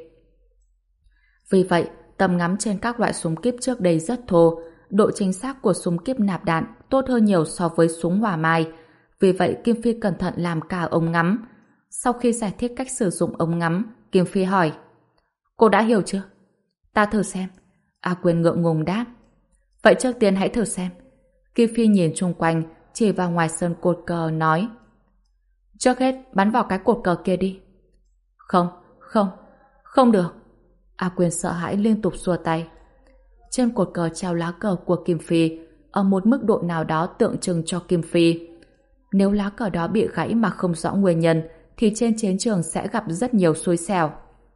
Vì vậy, tầm ngắm trên các loại súng kíp trước đây rất thô, độ chính xác của súng kíp nạp đạn tốt hơn nhiều so với súng hỏa mai. Vì vậy, Kim Phi cẩn thận làm cả ống ngắm. Sau khi giải thích cách sử dụng ống ngắm, Kim Phi hỏi: Cô đã hiểu chưa? Ta thử xem. A Quyên ngượng ngùng đáp. Vậy trước tiên hãy thử xem. Kim Phi nhìn chung quanh, chỉ vào ngoài sân cột cờ nói: Trước hết bắn vào cái cột cờ kia đi. Không, không, không được. A Quyên sợ hãi liên tục xua tay. Trên cột cờ treo lá cờ của Kim Phi, ở một mức độ nào đó tượng trưng cho Kim Phi. Nếu lá cờ đó bị gãy mà không rõ nguyên nhân, thì trên chiến trường sẽ gặp rất nhiều xui xẻo.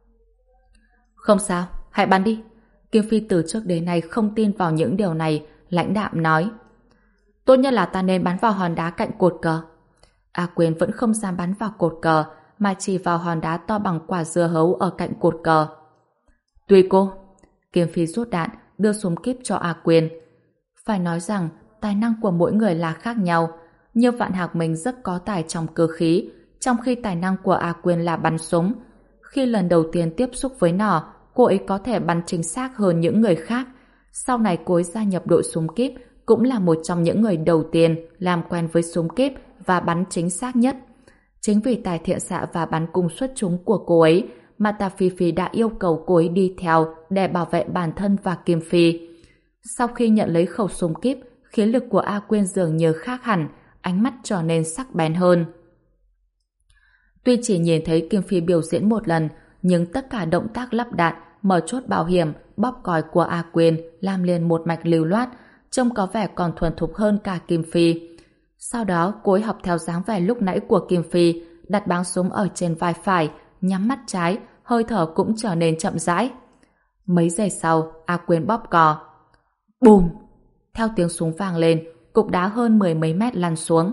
Không sao, hãy bắn đi. Kim Phi từ trước đến nay không tin vào những điều này, lãnh đạm nói. Tốt nhất là ta nên bắn vào hòn đá cạnh cột cờ. A Quyên vẫn không dám bắn vào cột cờ, mà chỉ vào hòn đá to bằng quả dưa hấu ở cạnh cột cờ. Tùy cô. Kim Phi rút đạn, đưa súng kíp cho A Quyên. Phải nói rằng, tài năng của mỗi người là khác nhau. Như Vạn Hạc mình rất có tài trong cơ khí, trong khi tài năng của A Quyên là bắn súng. Khi lần đầu tiên tiếp xúc với nó, cô ấy có thể bắn chính xác hơn những người khác. Sau này cô ấy gia nhập đội súng kíp, cũng là một trong những người đầu tiên làm quen với súng kíp và bắn chính xác nhất. Chính vì tài thiện xạ và bắn cung xuất chúng của cô ấy mà Tà Phi Phi đã yêu cầu cô ấy đi theo để bảo vệ bản thân và Kim Phi. Sau khi nhận lấy khẩu súng kíp, khí lực của A Quyên dường như khác hẳn, ánh mắt trở nên sắc bén hơn. Tuy chỉ nhìn thấy Kim Phi biểu diễn một lần, nhưng tất cả động tác lắp đạn, mở chốt bảo hiểm, bóp còi của A Quyên làm liền một mạch lưu loát, trông có vẻ còn thuần thục hơn cả Kim Phi. Sau đó, cô ấy học theo dáng vẻ lúc nãy của Kim Phi, đặt báng súng ở trên vai phải, nhắm mắt trái, hơi thở cũng trở nên chậm rãi. Mấy giây sau, A Quyên bóp cò. Bùm! Theo tiếng súng vang lên, cục đá hơn mười mấy mét lăn xuống.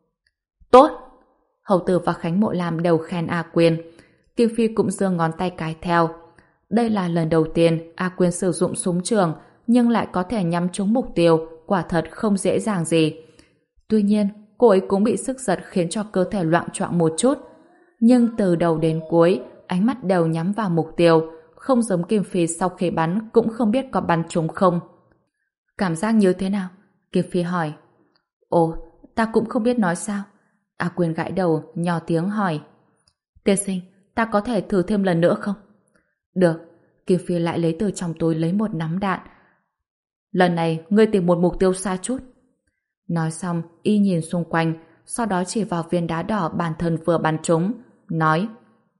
Tốt! Hầu Tử và Khánh Mộ Lam đều khen A Quyên. Kim Phi cũng giơ ngón tay cái theo. Đây là lần đầu tiên A Quyên sử dụng súng trường, nhưng lại có thể nhắm trúng mục tiêu, quả thật không dễ dàng gì. Tuy nhiên, cô ấy cũng bị sức giật khiến cho cơ thể loạng choạng một chút. Nhưng từ đầu đến cuối, ánh mắt đều nhắm vào mục tiêu, không giống Kim Phi sau khi bắn cũng không biết có bắn trúng không. Cảm giác như thế nào? Kim Phi hỏi. Ồ, ta cũng không biết nói sao. A Quyên gãi đầu, nhỏ tiếng hỏi. Tiên sinh, ta có thể thử thêm lần nữa không? Được. Kim Phi lại lấy từ trong túi lấy một nắm đạn. Lần này, ngươi tìm một mục tiêu xa chút. Nói xong, y nhìn xung quanh, sau đó chỉ vào viên đá đỏ bản thân vừa bắn trúng, nói.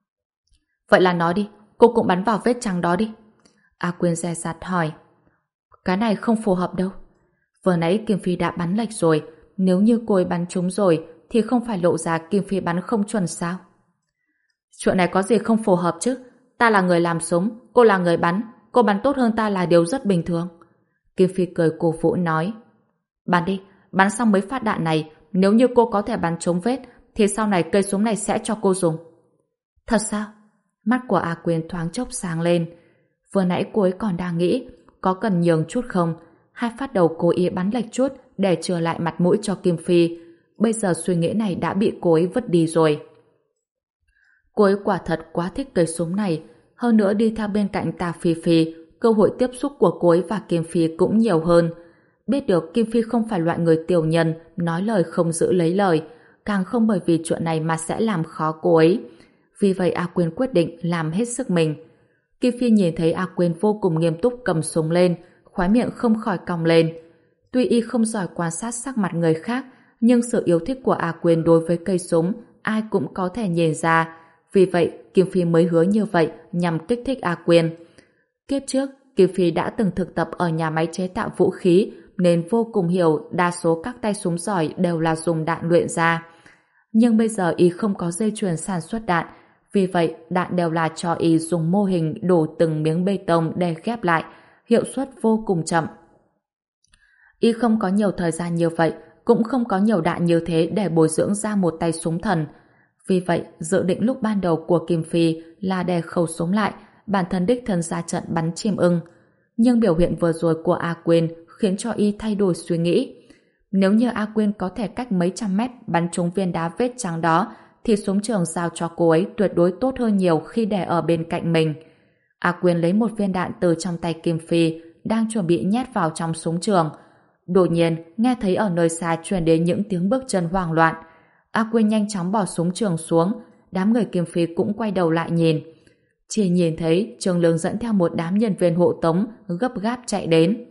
Vậy là nó đi, cô cũng bắn vào vết trắng đó đi. A Quyên dè dặt hỏi. Cái này không phù hợp đâu. Vừa nãy Kim Phi đã bắn lệch rồi, nếu như cô ấy bắn trúng rồi, thì không phải lộ ra Kim Phi bắn không chuẩn sao? Chuyện này có gì không phù hợp chứ? Ta là người làm súng, cô là người bắn, cô bắn tốt hơn ta là điều rất bình thường. Kim Phi cười cổ vũ nói. Bắn đi, bắn xong mấy phát đạn này, nếu như cô có thể bắn trúng vết, thì sau này cây súng này sẽ cho cô dùng. Thật sao? Mắt của A Quyên thoáng chốc sáng lên. Vừa nãy cô ấy còn đang nghĩ, có cần nhường chút không? Hai phát đầu cố ý bắn lệch chút để chừa lại mặt mũi cho Kim Phi. Bây giờ suy nghĩ này đã bị cô ấy vứt đi rồi. Cô ấy quả thật quá thích cây súng này. Hơn nữa đi theo bên cạnh Tà Phi Phi, cơ hội tiếp xúc của cô ấy và Kim Phi cũng nhiều hơn. Biết được Kim Phi không phải loại người tiểu nhân, nói lời không giữ lấy lời, càng không bởi vì chuyện này mà sẽ làm khó cô ấy. Vì vậy A Quyên quyết định làm hết sức mình. Kim Phi nhìn thấy A Quyên vô cùng nghiêm túc cầm súng lên, khóe miệng không khỏi cong lên. Tuy y không giỏi quan sát sắc mặt người khác, nhưng sự yêu thích của A Quyên đối với cây súng ai cũng có thể nhìn ra. Vì vậy, Kim Phi mới hứa như vậy nhằm kích thích A Quyên. Kiếp trước, Kim Phi đã từng thực tập ở nhà máy chế tạo vũ khí, nên vô cùng hiểu đa số các tay súng giỏi đều là dùng đạn luyện ra. Nhưng bây giờ y không có dây chuyền sản xuất đạn, vì vậy đạn đều là cho y dùng mô hình đổ từng miếng bê tông để ghép lại, hiệu suất vô cùng chậm. Y không có nhiều thời gian như vậy, cũng không có nhiều đạn như thế để bồi dưỡng ra một tay súng thần. Vì vậy, dự định lúc ban đầu của Kim Phi là để khẩu súng lại, bản thân đích thân ra trận bắn chim ưng. Nhưng biểu hiện vừa rồi của A Quyên khiến cho Y thay đổi suy nghĩ. Nếu như A Quyên có thể cách mấy trăm mét bắn trúng viên đá vết trắng đó, thì súng trường giao cho cô ấy tuyệt đối tốt hơn nhiều khi để ở bên cạnh mình. A Quyên lấy một viên đạn từ trong tay Kim Phi, đang chuẩn bị nhét vào trong súng trường. Đột nhiên, nghe thấy ở nơi xa truyền đến những tiếng bước chân hoảng loạn. A Quyên nhanh chóng bỏ súng trường xuống, đám người Kim Phi cũng quay đầu lại nhìn. Chỉ nhìn thấy Trương Lương dẫn theo một đám nhân viên hộ tống gấp gáp chạy đến.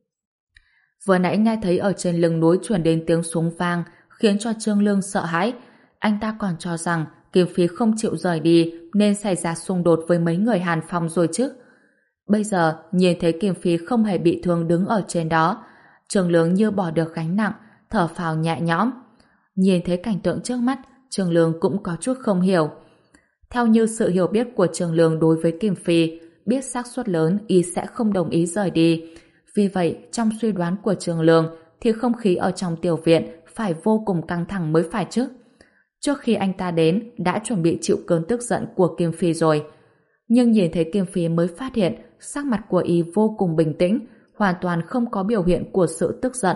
Vừa nãy nghe thấy ở trên lưng núi truyền đến tiếng súng vang, khiến cho Trương Lương sợ hãi. Anh ta còn cho rằng Kim Phi không chịu rời đi nên xảy ra xung đột với mấy người Hàn Phong rồi chứ. Bây giờ nhìn thấy Kim Phi không hề bị thương đứng ở trên đó, Trương Lương như bỏ được gánh nặng, thở phào nhẹ nhõm. Nhìn thấy cảnh tượng trước mắt, Trương Lương cũng có chút không hiểu. Theo như sự hiểu biết của Trương Lương đối với Kim Phi, biết xác suất lớn y sẽ không đồng ý rời đi. Vì vậy, trong suy đoán của Trương Lương thì không khí ở trong tiểu viện phải vô cùng căng thẳng mới phải chứ. Trước khi anh ta đến, đã chuẩn bị chịu cơn tức giận của Kim Phi rồi. Nhưng nhìn thấy Kim Phi mới phát hiện sắc mặt của y vô cùng bình tĩnh, hoàn toàn không có biểu hiện của sự tức giận.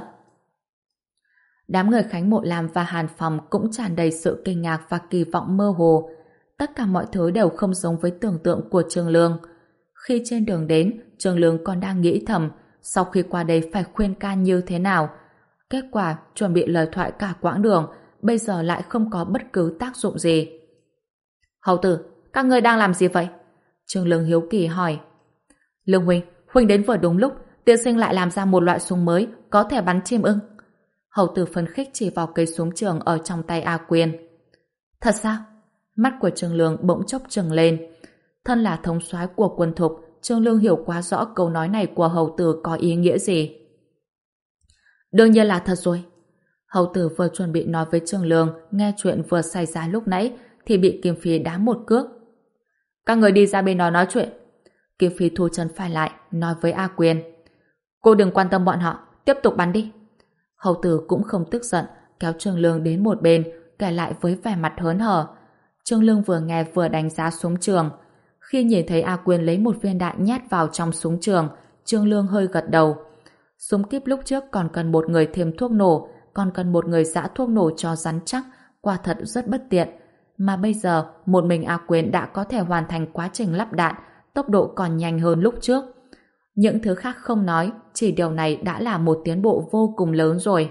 Đám người Khánh Mộ Lam và Hàn Phong cũng tràn đầy sự kinh ngạc và kỳ vọng mơ hồ. Tất cả mọi thứ đều không giống với tưởng tượng của Trương Lương. Khi trên đường đến, Trương Lương còn đang nghĩ thầm sau khi qua đây phải khuyên can như thế nào. Kết quả chuẩn bị lời thoại cả quãng đường, bây giờ lại không có bất cứ tác dụng gì. Hầu tử, các ngươi đang làm gì vậy? Trương Lương hiếu kỳ hỏi. Lương huynh, huynh đến vừa đúng lúc, tiên sinh lại làm ra một loại súng mới có thể bắn chim ưng. Hầu tử phấn khích chỉ vào cây súng trường ở trong tay A Quyên. Thật sao? Mắt của Trương Lương bỗng chốc trừng lên. Thân là thống soái của quân thục, Trương Lương hiểu quá rõ câu nói này của hầu tử có ý nghĩa gì. Đương nhiên là thật rồi. Hầu tử vừa chuẩn bị nói với Trương Lương nghe chuyện vừa xảy ra lúc nãy thì bị Kim Phi đá một cước. Các người đi ra bên đó nói chuyện. Kim Phi thu chân phải lại, nói với A Quyên. Cô đừng quan tâm bọn họ, tiếp tục bắn đi. Hầu tử cũng không tức giận, kéo Trương Lương đến một bên, kể lại với vẻ mặt hớn hở. Trương Lương vừa nghe vừa đánh giá súng trường. Khi nhìn thấy A Quyên lấy một viên đạn nhét vào trong súng trường, Trương Lương hơi gật đầu. Súng kíp lúc trước còn cần một người thêm thuốc nổ, còn cần một người giã thuốc nổ cho rắn chắc, quả thật rất bất tiện. Mà bây giờ, một mình A Quyên đã có thể hoàn thành quá trình lắp đạn, tốc độ còn nhanh hơn lúc trước. Những thứ khác không nói, chỉ điều này đã là một tiến bộ vô cùng lớn rồi.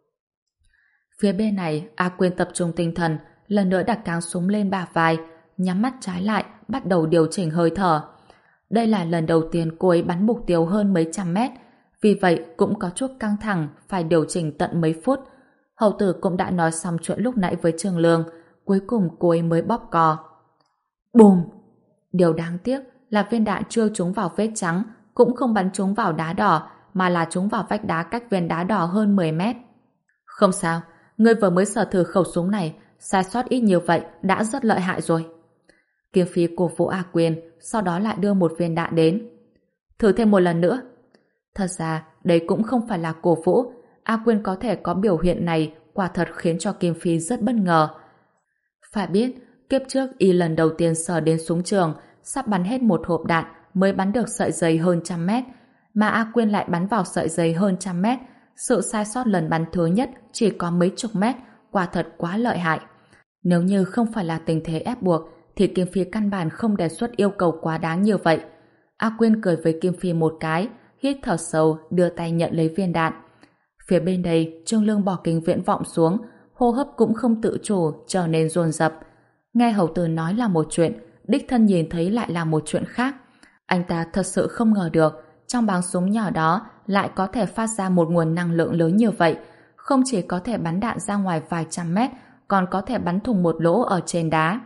Phía bên này, A Quyên tập trung tinh thần, lần nữa đặt cáng súng lên bả vai, nhắm mắt trái lại, bắt đầu điều chỉnh hơi thở. Đây là lần đầu tiên cô ấy bắn mục tiêu hơn mấy trăm mét, vì vậy cũng có chút căng thẳng, phải điều chỉnh tận mấy phút. Hầu tử cũng đã nói xong chuyện lúc nãy với Trương Lương, cuối cùng cô ấy mới bóp cò. Bùm! Điều đáng tiếc là viên đạn chưa trúng vào vết trắng, cũng không bắn trúng vào đá đỏ, mà là trúng vào vách đá cách viên đá đỏ hơn mười mét. Không sao, ngươi vừa mới sở thử khẩu súng này, sai sót ít như vậy đã rất lợi hại rồi. Kim Phi cổ vũ A Quyên, sau đó lại đưa một viên đạn đến. Thử thêm một lần nữa. Thật ra, đây cũng không phải là cổ vũ. A Quyên có thể có biểu hiện này quả thật khiến cho Kim Phi rất bất ngờ. Phải biết, kiếp trước y lần đầu tiên sờ đến súng trường, sắp bắn hết một hộp đạn mới bắn được sợi dây hơn trăm mét, mà A Quyên lại bắn vào sợi dây hơn trăm mét. Sự sai sót lần bắn thứ nhất chỉ có mấy chục mét, quả thật quá lợi hại. Nếu như không phải là tình thế ép buộc, thì Kim Phi căn bản không đề xuất yêu cầu quá đáng như vậy. A Quyên cười với Kim Phi một cái, hít thở sâu, đưa tay nhận lấy viên đạn. Phía bên đây, Trương Lương bỏ kính viễn vọng xuống, hô hấp cũng không tự chủ, trở nên dồn dập. Nghe hầu tử nói là một chuyện, đích thân nhìn thấy lại là một chuyện khác. Anh ta thật sự không ngờ được, trong báng súng nhỏ đó lại có thể phát ra một nguồn năng lượng lớn như vậy, không chỉ có thể bắn đạn ra ngoài vài trăm mét, còn có thể bắn thủng một lỗ ở trên đá.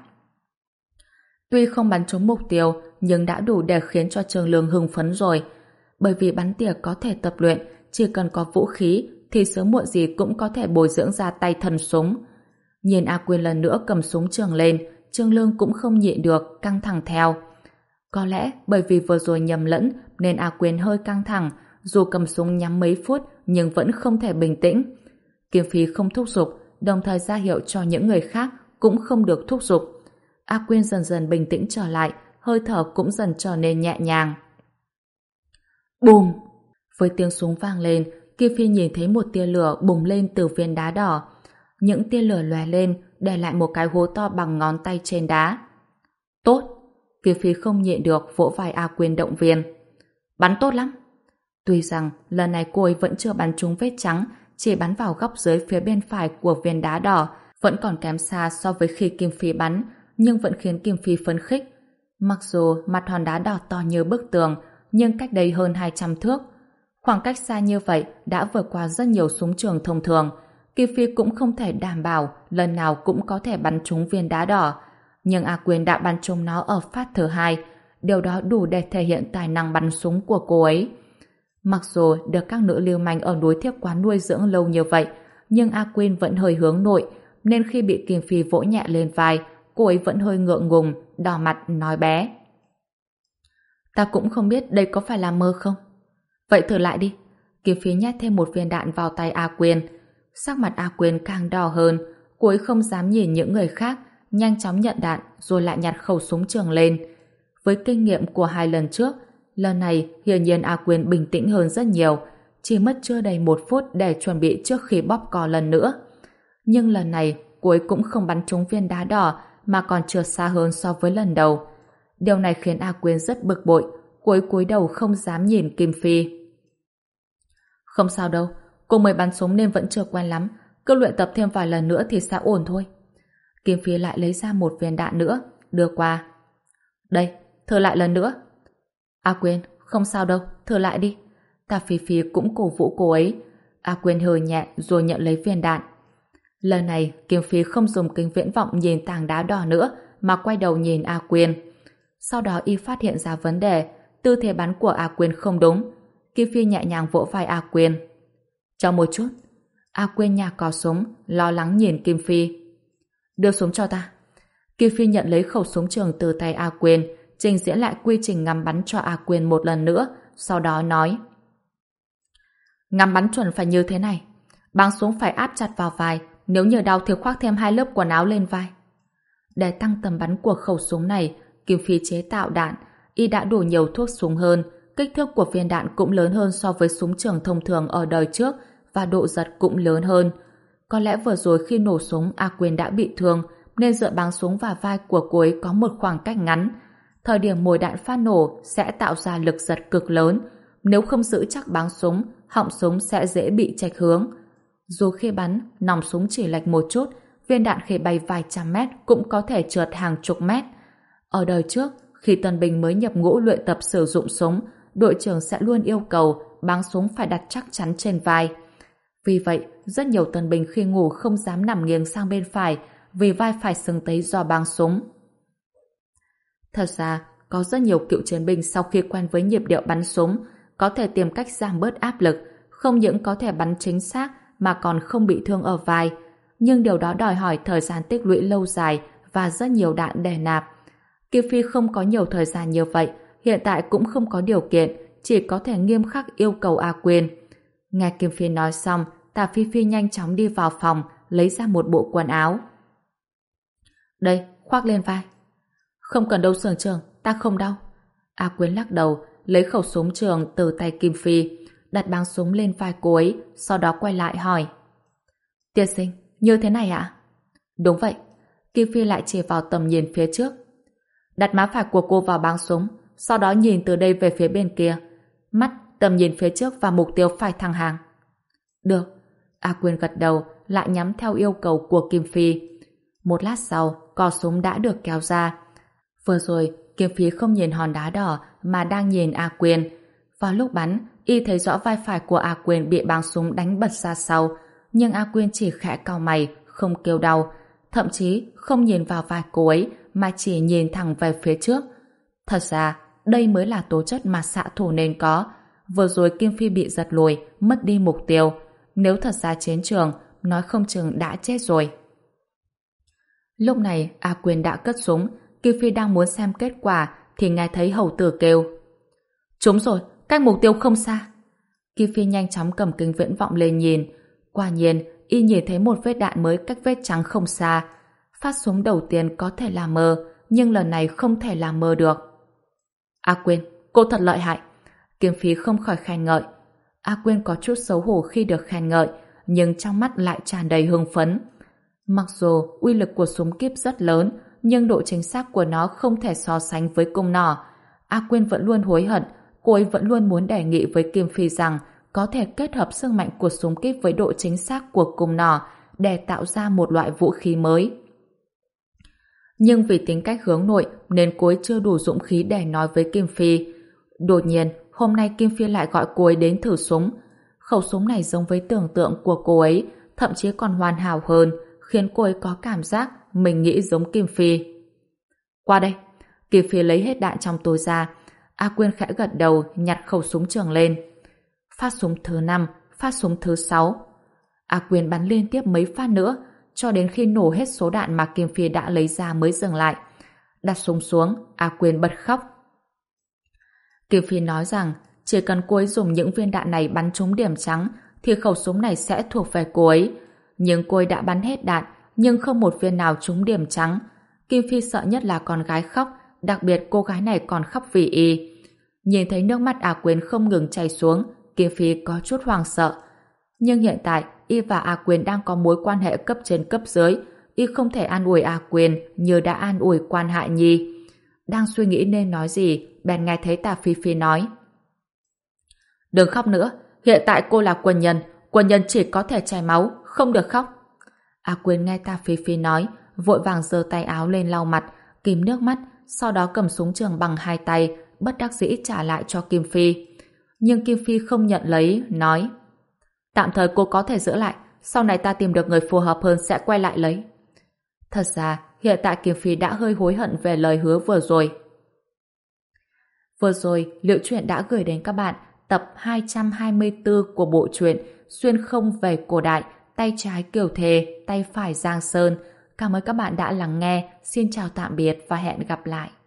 Tuy không bắn trúng mục tiêu, nhưng đã đủ để khiến cho Trương Lương hưng phấn rồi. Bởi vì bắn tỉa có thể tập luyện, chỉ cần có vũ khí thì sớm muộn gì cũng có thể bồi dưỡng ra tay thần súng. Nhìn A Quyên lần nữa cầm súng trường lên, Trương Lương cũng không nhịn được, căng thẳng theo. Có lẽ bởi vì vừa rồi nhầm lẫn nên A Quyên hơi căng thẳng, dù cầm súng nhắm mấy phút nhưng vẫn không thể bình tĩnh. Kim Phi không thúc giục, đồng thời ra hiệu cho những người khác cũng không được thúc giục. A Quyên dần dần bình tĩnh trở lại, hơi thở cũng dần trở nên nhẹ nhàng. Bùm! Với tiếng súng vang lên, Kim Phi nhìn thấy một tia lửa bùng lên từ viên đá đỏ. Những tia lửa lóe lên, để lại một cái hố to bằng ngón tay trên đá. Tốt! Kim Phi không nhịn được vỗ vai A Quyên động viên. Bắn tốt lắm! Tuy rằng lần này cô ấy vẫn chưa bắn trúng vết trắng, chỉ bắn vào góc dưới phía bên phải của viên đá đỏ, vẫn còn kém xa so với khi Kim Phi bắn, nhưng vẫn khiến Kim Phi phấn khích. Mặc dù mặt hòn đá đỏ to như bức tường, nhưng cách đây hơn hai trăm thước. Khoảng cách xa như vậy đã vượt qua rất nhiều súng trường thông thường. Kim Phi cũng không thể đảm bảo lần nào cũng có thể bắn trúng viên đá đỏ. Nhưng A Quyên đã bắn trúng nó ở phát thứ hai. Điều đó đủ để thể hiện tài năng bắn súng của cô ấy. Mặc dù được các nữ lưu manh ở núi Thiếp Quán nuôi dưỡng lâu như vậy, nhưng A Quyên vẫn hơi hướng nội, nên khi bị Kim Phi vỗ nhẹ lên vai, cô ấy vẫn hơi ngượng ngùng, đỏ mặt nói bé. Ta cũng không biết đây có phải là mơ không? Vậy thử lại đi. Kim Phi nhét thêm một viên đạn vào tay A Quyên. Sắc mặt A Quyên càng đỏ hơn, cô ấy không dám nhìn những người khác, nhanh chóng nhận đạn rồi lại nhặt khẩu súng trường lên. Với kinh nghiệm của hai lần trước, lần này hiển nhiên A Quyên bình tĩnh hơn rất nhiều, chỉ mất chưa đầy một phút để chuẩn bị trước khi bóp cò lần nữa. Nhưng lần này cô ấy cũng không bắn trúng viên đá đỏ mà còn trượt xa hơn so với lần đầu. Điều này khiến A Quyên rất bực bội, cô ấy cúi đầu không dám nhìn Kim Phi. Không sao đâu, cô mới bắn súng nên vẫn chưa quen lắm, cứ luyện tập thêm vài lần nữa thì sẽ ổn thôi. Kim Phi lại lấy ra một viên đạn nữa, đưa qua. Đây, thử lại lần nữa. A Quyên, không sao đâu, thử lại đi. Tạ Phi Phi cũng cổ vũ cô ấy. A Quyên hừ nhẹ rồi nhận lấy viên đạn. Lần này, Kim Phi không dùng kính viễn vọng nhìn tảng đá đỏ nữa, mà quay đầu nhìn A Quyên. Sau đó y phát hiện ra vấn đề, tư thế bắn của A Quyên không đúng. Kim Phi nhẹ nhàng vỗ vai A Quyên. Cho một chút. A Quyên nhả cò súng, lo lắng nhìn Kim Phi. Đưa súng cho ta. Kim Phi nhận lấy khẩu súng trường từ tay A Quyên, trình diễn lại quy trình ngắm bắn cho A Quyên một lần nữa, sau đó nói: ngắm bắn chuẩn phải như thế này. Bắn súng phải áp chặt vào vai, nếu như đau thì khoác thêm hai lớp quần áo lên vai. Để tăng tầm bắn của khẩu súng này, Kim Phi chế tạo đạn, y đã đổ nhiều thuốc súng hơn, kích thước của viên đạn cũng lớn hơn so với súng trường thông thường ở đời trước và độ giật cũng lớn hơn. Có lẽ vừa rồi khi nổ súng A Quyên đã bị thương nên dựa bắn súng vào vai của cô ấy có một khoảng cách ngắn. Thời điểm mồi đạn phát nổ sẽ tạo ra lực giật cực lớn. Nếu không giữ chắc bắn súng, họng súng sẽ dễ bị chệch hướng. Dù khi bắn, nòng súng chỉ lệch một chút, viên đạn khi bay vài trăm mét cũng có thể trượt hàng chục mét. Ở đời trước, khi tân binh mới nhập ngũ luyện tập sử dụng súng, đội trưởng sẽ luôn yêu cầu bắn súng phải đặt chắc chắn trên vai. Vì vậy, rất nhiều tân binh khi ngủ không dám nằm nghiêng sang bên phải vì vai phải sưng tấy do bắn súng. Thật ra, có rất nhiều cựu chiến binh sau khi quen với nhịp điệu bắn súng có thể tìm cách giảm bớt áp lực, không những có thể bắn chính xác mà còn không bị thương ở vai. Nhưng điều đó đòi hỏi thời gian tích lũy lâu dài và rất nhiều đạn để nạp. Kim Phi không có nhiều thời gian như vậy, hiện tại cũng không có điều kiện, chỉ có thể nghiêm khắc yêu cầu A Quyên. Nghe Kim Phi nói xong, Tạ Phi Phi nhanh chóng đi vào phòng, lấy ra một bộ quần áo. Đây, khoác lên vai. Không cần đâu sưởng trường, ta không đau. A Quyên lắc đầu, lấy khẩu súng trường từ tay Kim Phi, đặt báng súng lên vai cô ấy, sau đó quay lại hỏi. Tiên sinh, như thế này ạ? Đúng vậy. Kim Phi lại chỉ vào tầm nhìn phía trước. Đặt má phải của cô vào báng súng, sau đó nhìn từ đây về phía bên kia. Mắt, tầm nhìn phía trước và mục tiêu phải thẳng hàng. Được. A Quyên gật đầu, lại nhắm theo yêu cầu của Kim Phi. Một lát sau, cò súng đã được kéo ra. Vừa rồi, Kim Phi không nhìn hòn đá đỏ mà đang nhìn A Quyên. Vào lúc bắn, y thấy rõ vai phải của A Quyên bị báng súng đánh bật ra sau, nhưng A Quyên chỉ khẽ cau mày, không kêu đau, thậm chí không nhìn vào vai cô ấy mà chỉ nhìn thẳng về phía trước. Thật ra, đây mới là tố chất mà xạ thủ nên có. Vừa rồi Kim Phi bị giật lùi, mất đi mục tiêu. Nếu thật ra chiến trường, nói không chừng đã chết rồi. Lúc này, A Quyên đã cất súng. Kim Phi đang muốn xem kết quả thì nghe thấy hầu tử kêu. Trúng rồi, cách mục tiêu không xa. Kim Phi nhanh chóng cầm kính viễn vọng lên nhìn. Quả nhiên, y nhìn thấy một vết đạn mới cách vết trắng không xa. Phát súng đầu tiên có thể là mơ, nhưng lần này không thể là mơ được. A Quyên, cô thật lợi hại. Kim Phi không khỏi khen ngợi. A Quyên có chút xấu hổ khi được khen ngợi, nhưng trong mắt lại tràn đầy hưng phấn. Mặc dù uy lực của súng kíp rất lớn, nhưng độ chính xác của nó không thể so sánh với cung nỏ. A Quyên vẫn luôn hối hận, cô ấy vẫn luôn muốn đề nghị với Kim Phi rằng có thể kết hợp sức mạnh của súng kíp với độ chính xác của cung nỏ để tạo ra một loại vũ khí mới. Nhưng vì tính cách hướng nội nên cô ấy chưa đủ dũng khí để nói với Kim Phi. Đột nhiên, hôm nay Kim Phi lại gọi cô ấy đến thử súng. Khẩu súng này giống với tưởng tượng của cô ấy, thậm chí còn hoàn hảo hơn, khiến cô ấy có cảm giác mình nghĩ giống Kim Phi. Qua đây. Kim Phi lấy hết đạn trong túi ra. A Quyên khẽ gật đầu, nhặt khẩu súng trường lên. Phát súng thứ năm, phát súng thứ sáu. A Quyên bắn liên tiếp mấy phát nữa, cho đến khi nổ hết số đạn mà Kim Phi đã lấy ra mới dừng lại. Đặt súng xuống, A Quyên bật khóc. Kim Phi nói rằng chỉ cần cô ấy dùng những viên đạn này bắn trúng điểm trắng thì khẩu súng này sẽ thuộc về cô ấy. Nhưng cô ấy đã bắn hết đạn, nhưng không một viên nào trúng điểm trắng. Kim Phi sợ nhất là con gái khóc, đặc biệt cô gái này còn khóc vì y. Nhìn thấy nước mắt A Quyên không ngừng chảy xuống, Kim Phi có chút hoang sợ. Nhưng hiện tại, y và A Quyên đang có mối quan hệ cấp trên cấp dưới, y không thể an ủi A Quyên như đã an ủi Quan Hạ Nhi. Đang suy nghĩ nên nói gì, bèn nghe thấy Tà Phi Phi nói. Đừng khóc nữa, hiện tại cô là quân nhân, quân nhân chỉ có thể chảy máu, không được khóc. A Quyên nghe Tà Phi Phi nói, vội vàng giơ tay áo lên lau mặt, kìm nước mắt, sau đó cầm súng trường bằng hai tay, bất đắc dĩ trả lại cho Kim Phi. Nhưng Kim Phi không nhận lấy, nói: Tạm thời cô có thể giữ lại, sau này ta tìm được người phù hợp hơn sẽ quay lại lấy. Thật ra, hiện tại Kim Phi đã hơi hối hận về lời hứa vừa rồi. Vừa rồi, Liệu Truyện đã gửi đến các bạn tập hai trăm hai mươi tư của bộ truyện Xuyên không về cổ đại, tay trái Kiều Thề, tay phải Giang Sơn. Cảm ơn các bạn đã lắng nghe. Xin chào tạm biệt và hẹn gặp lại.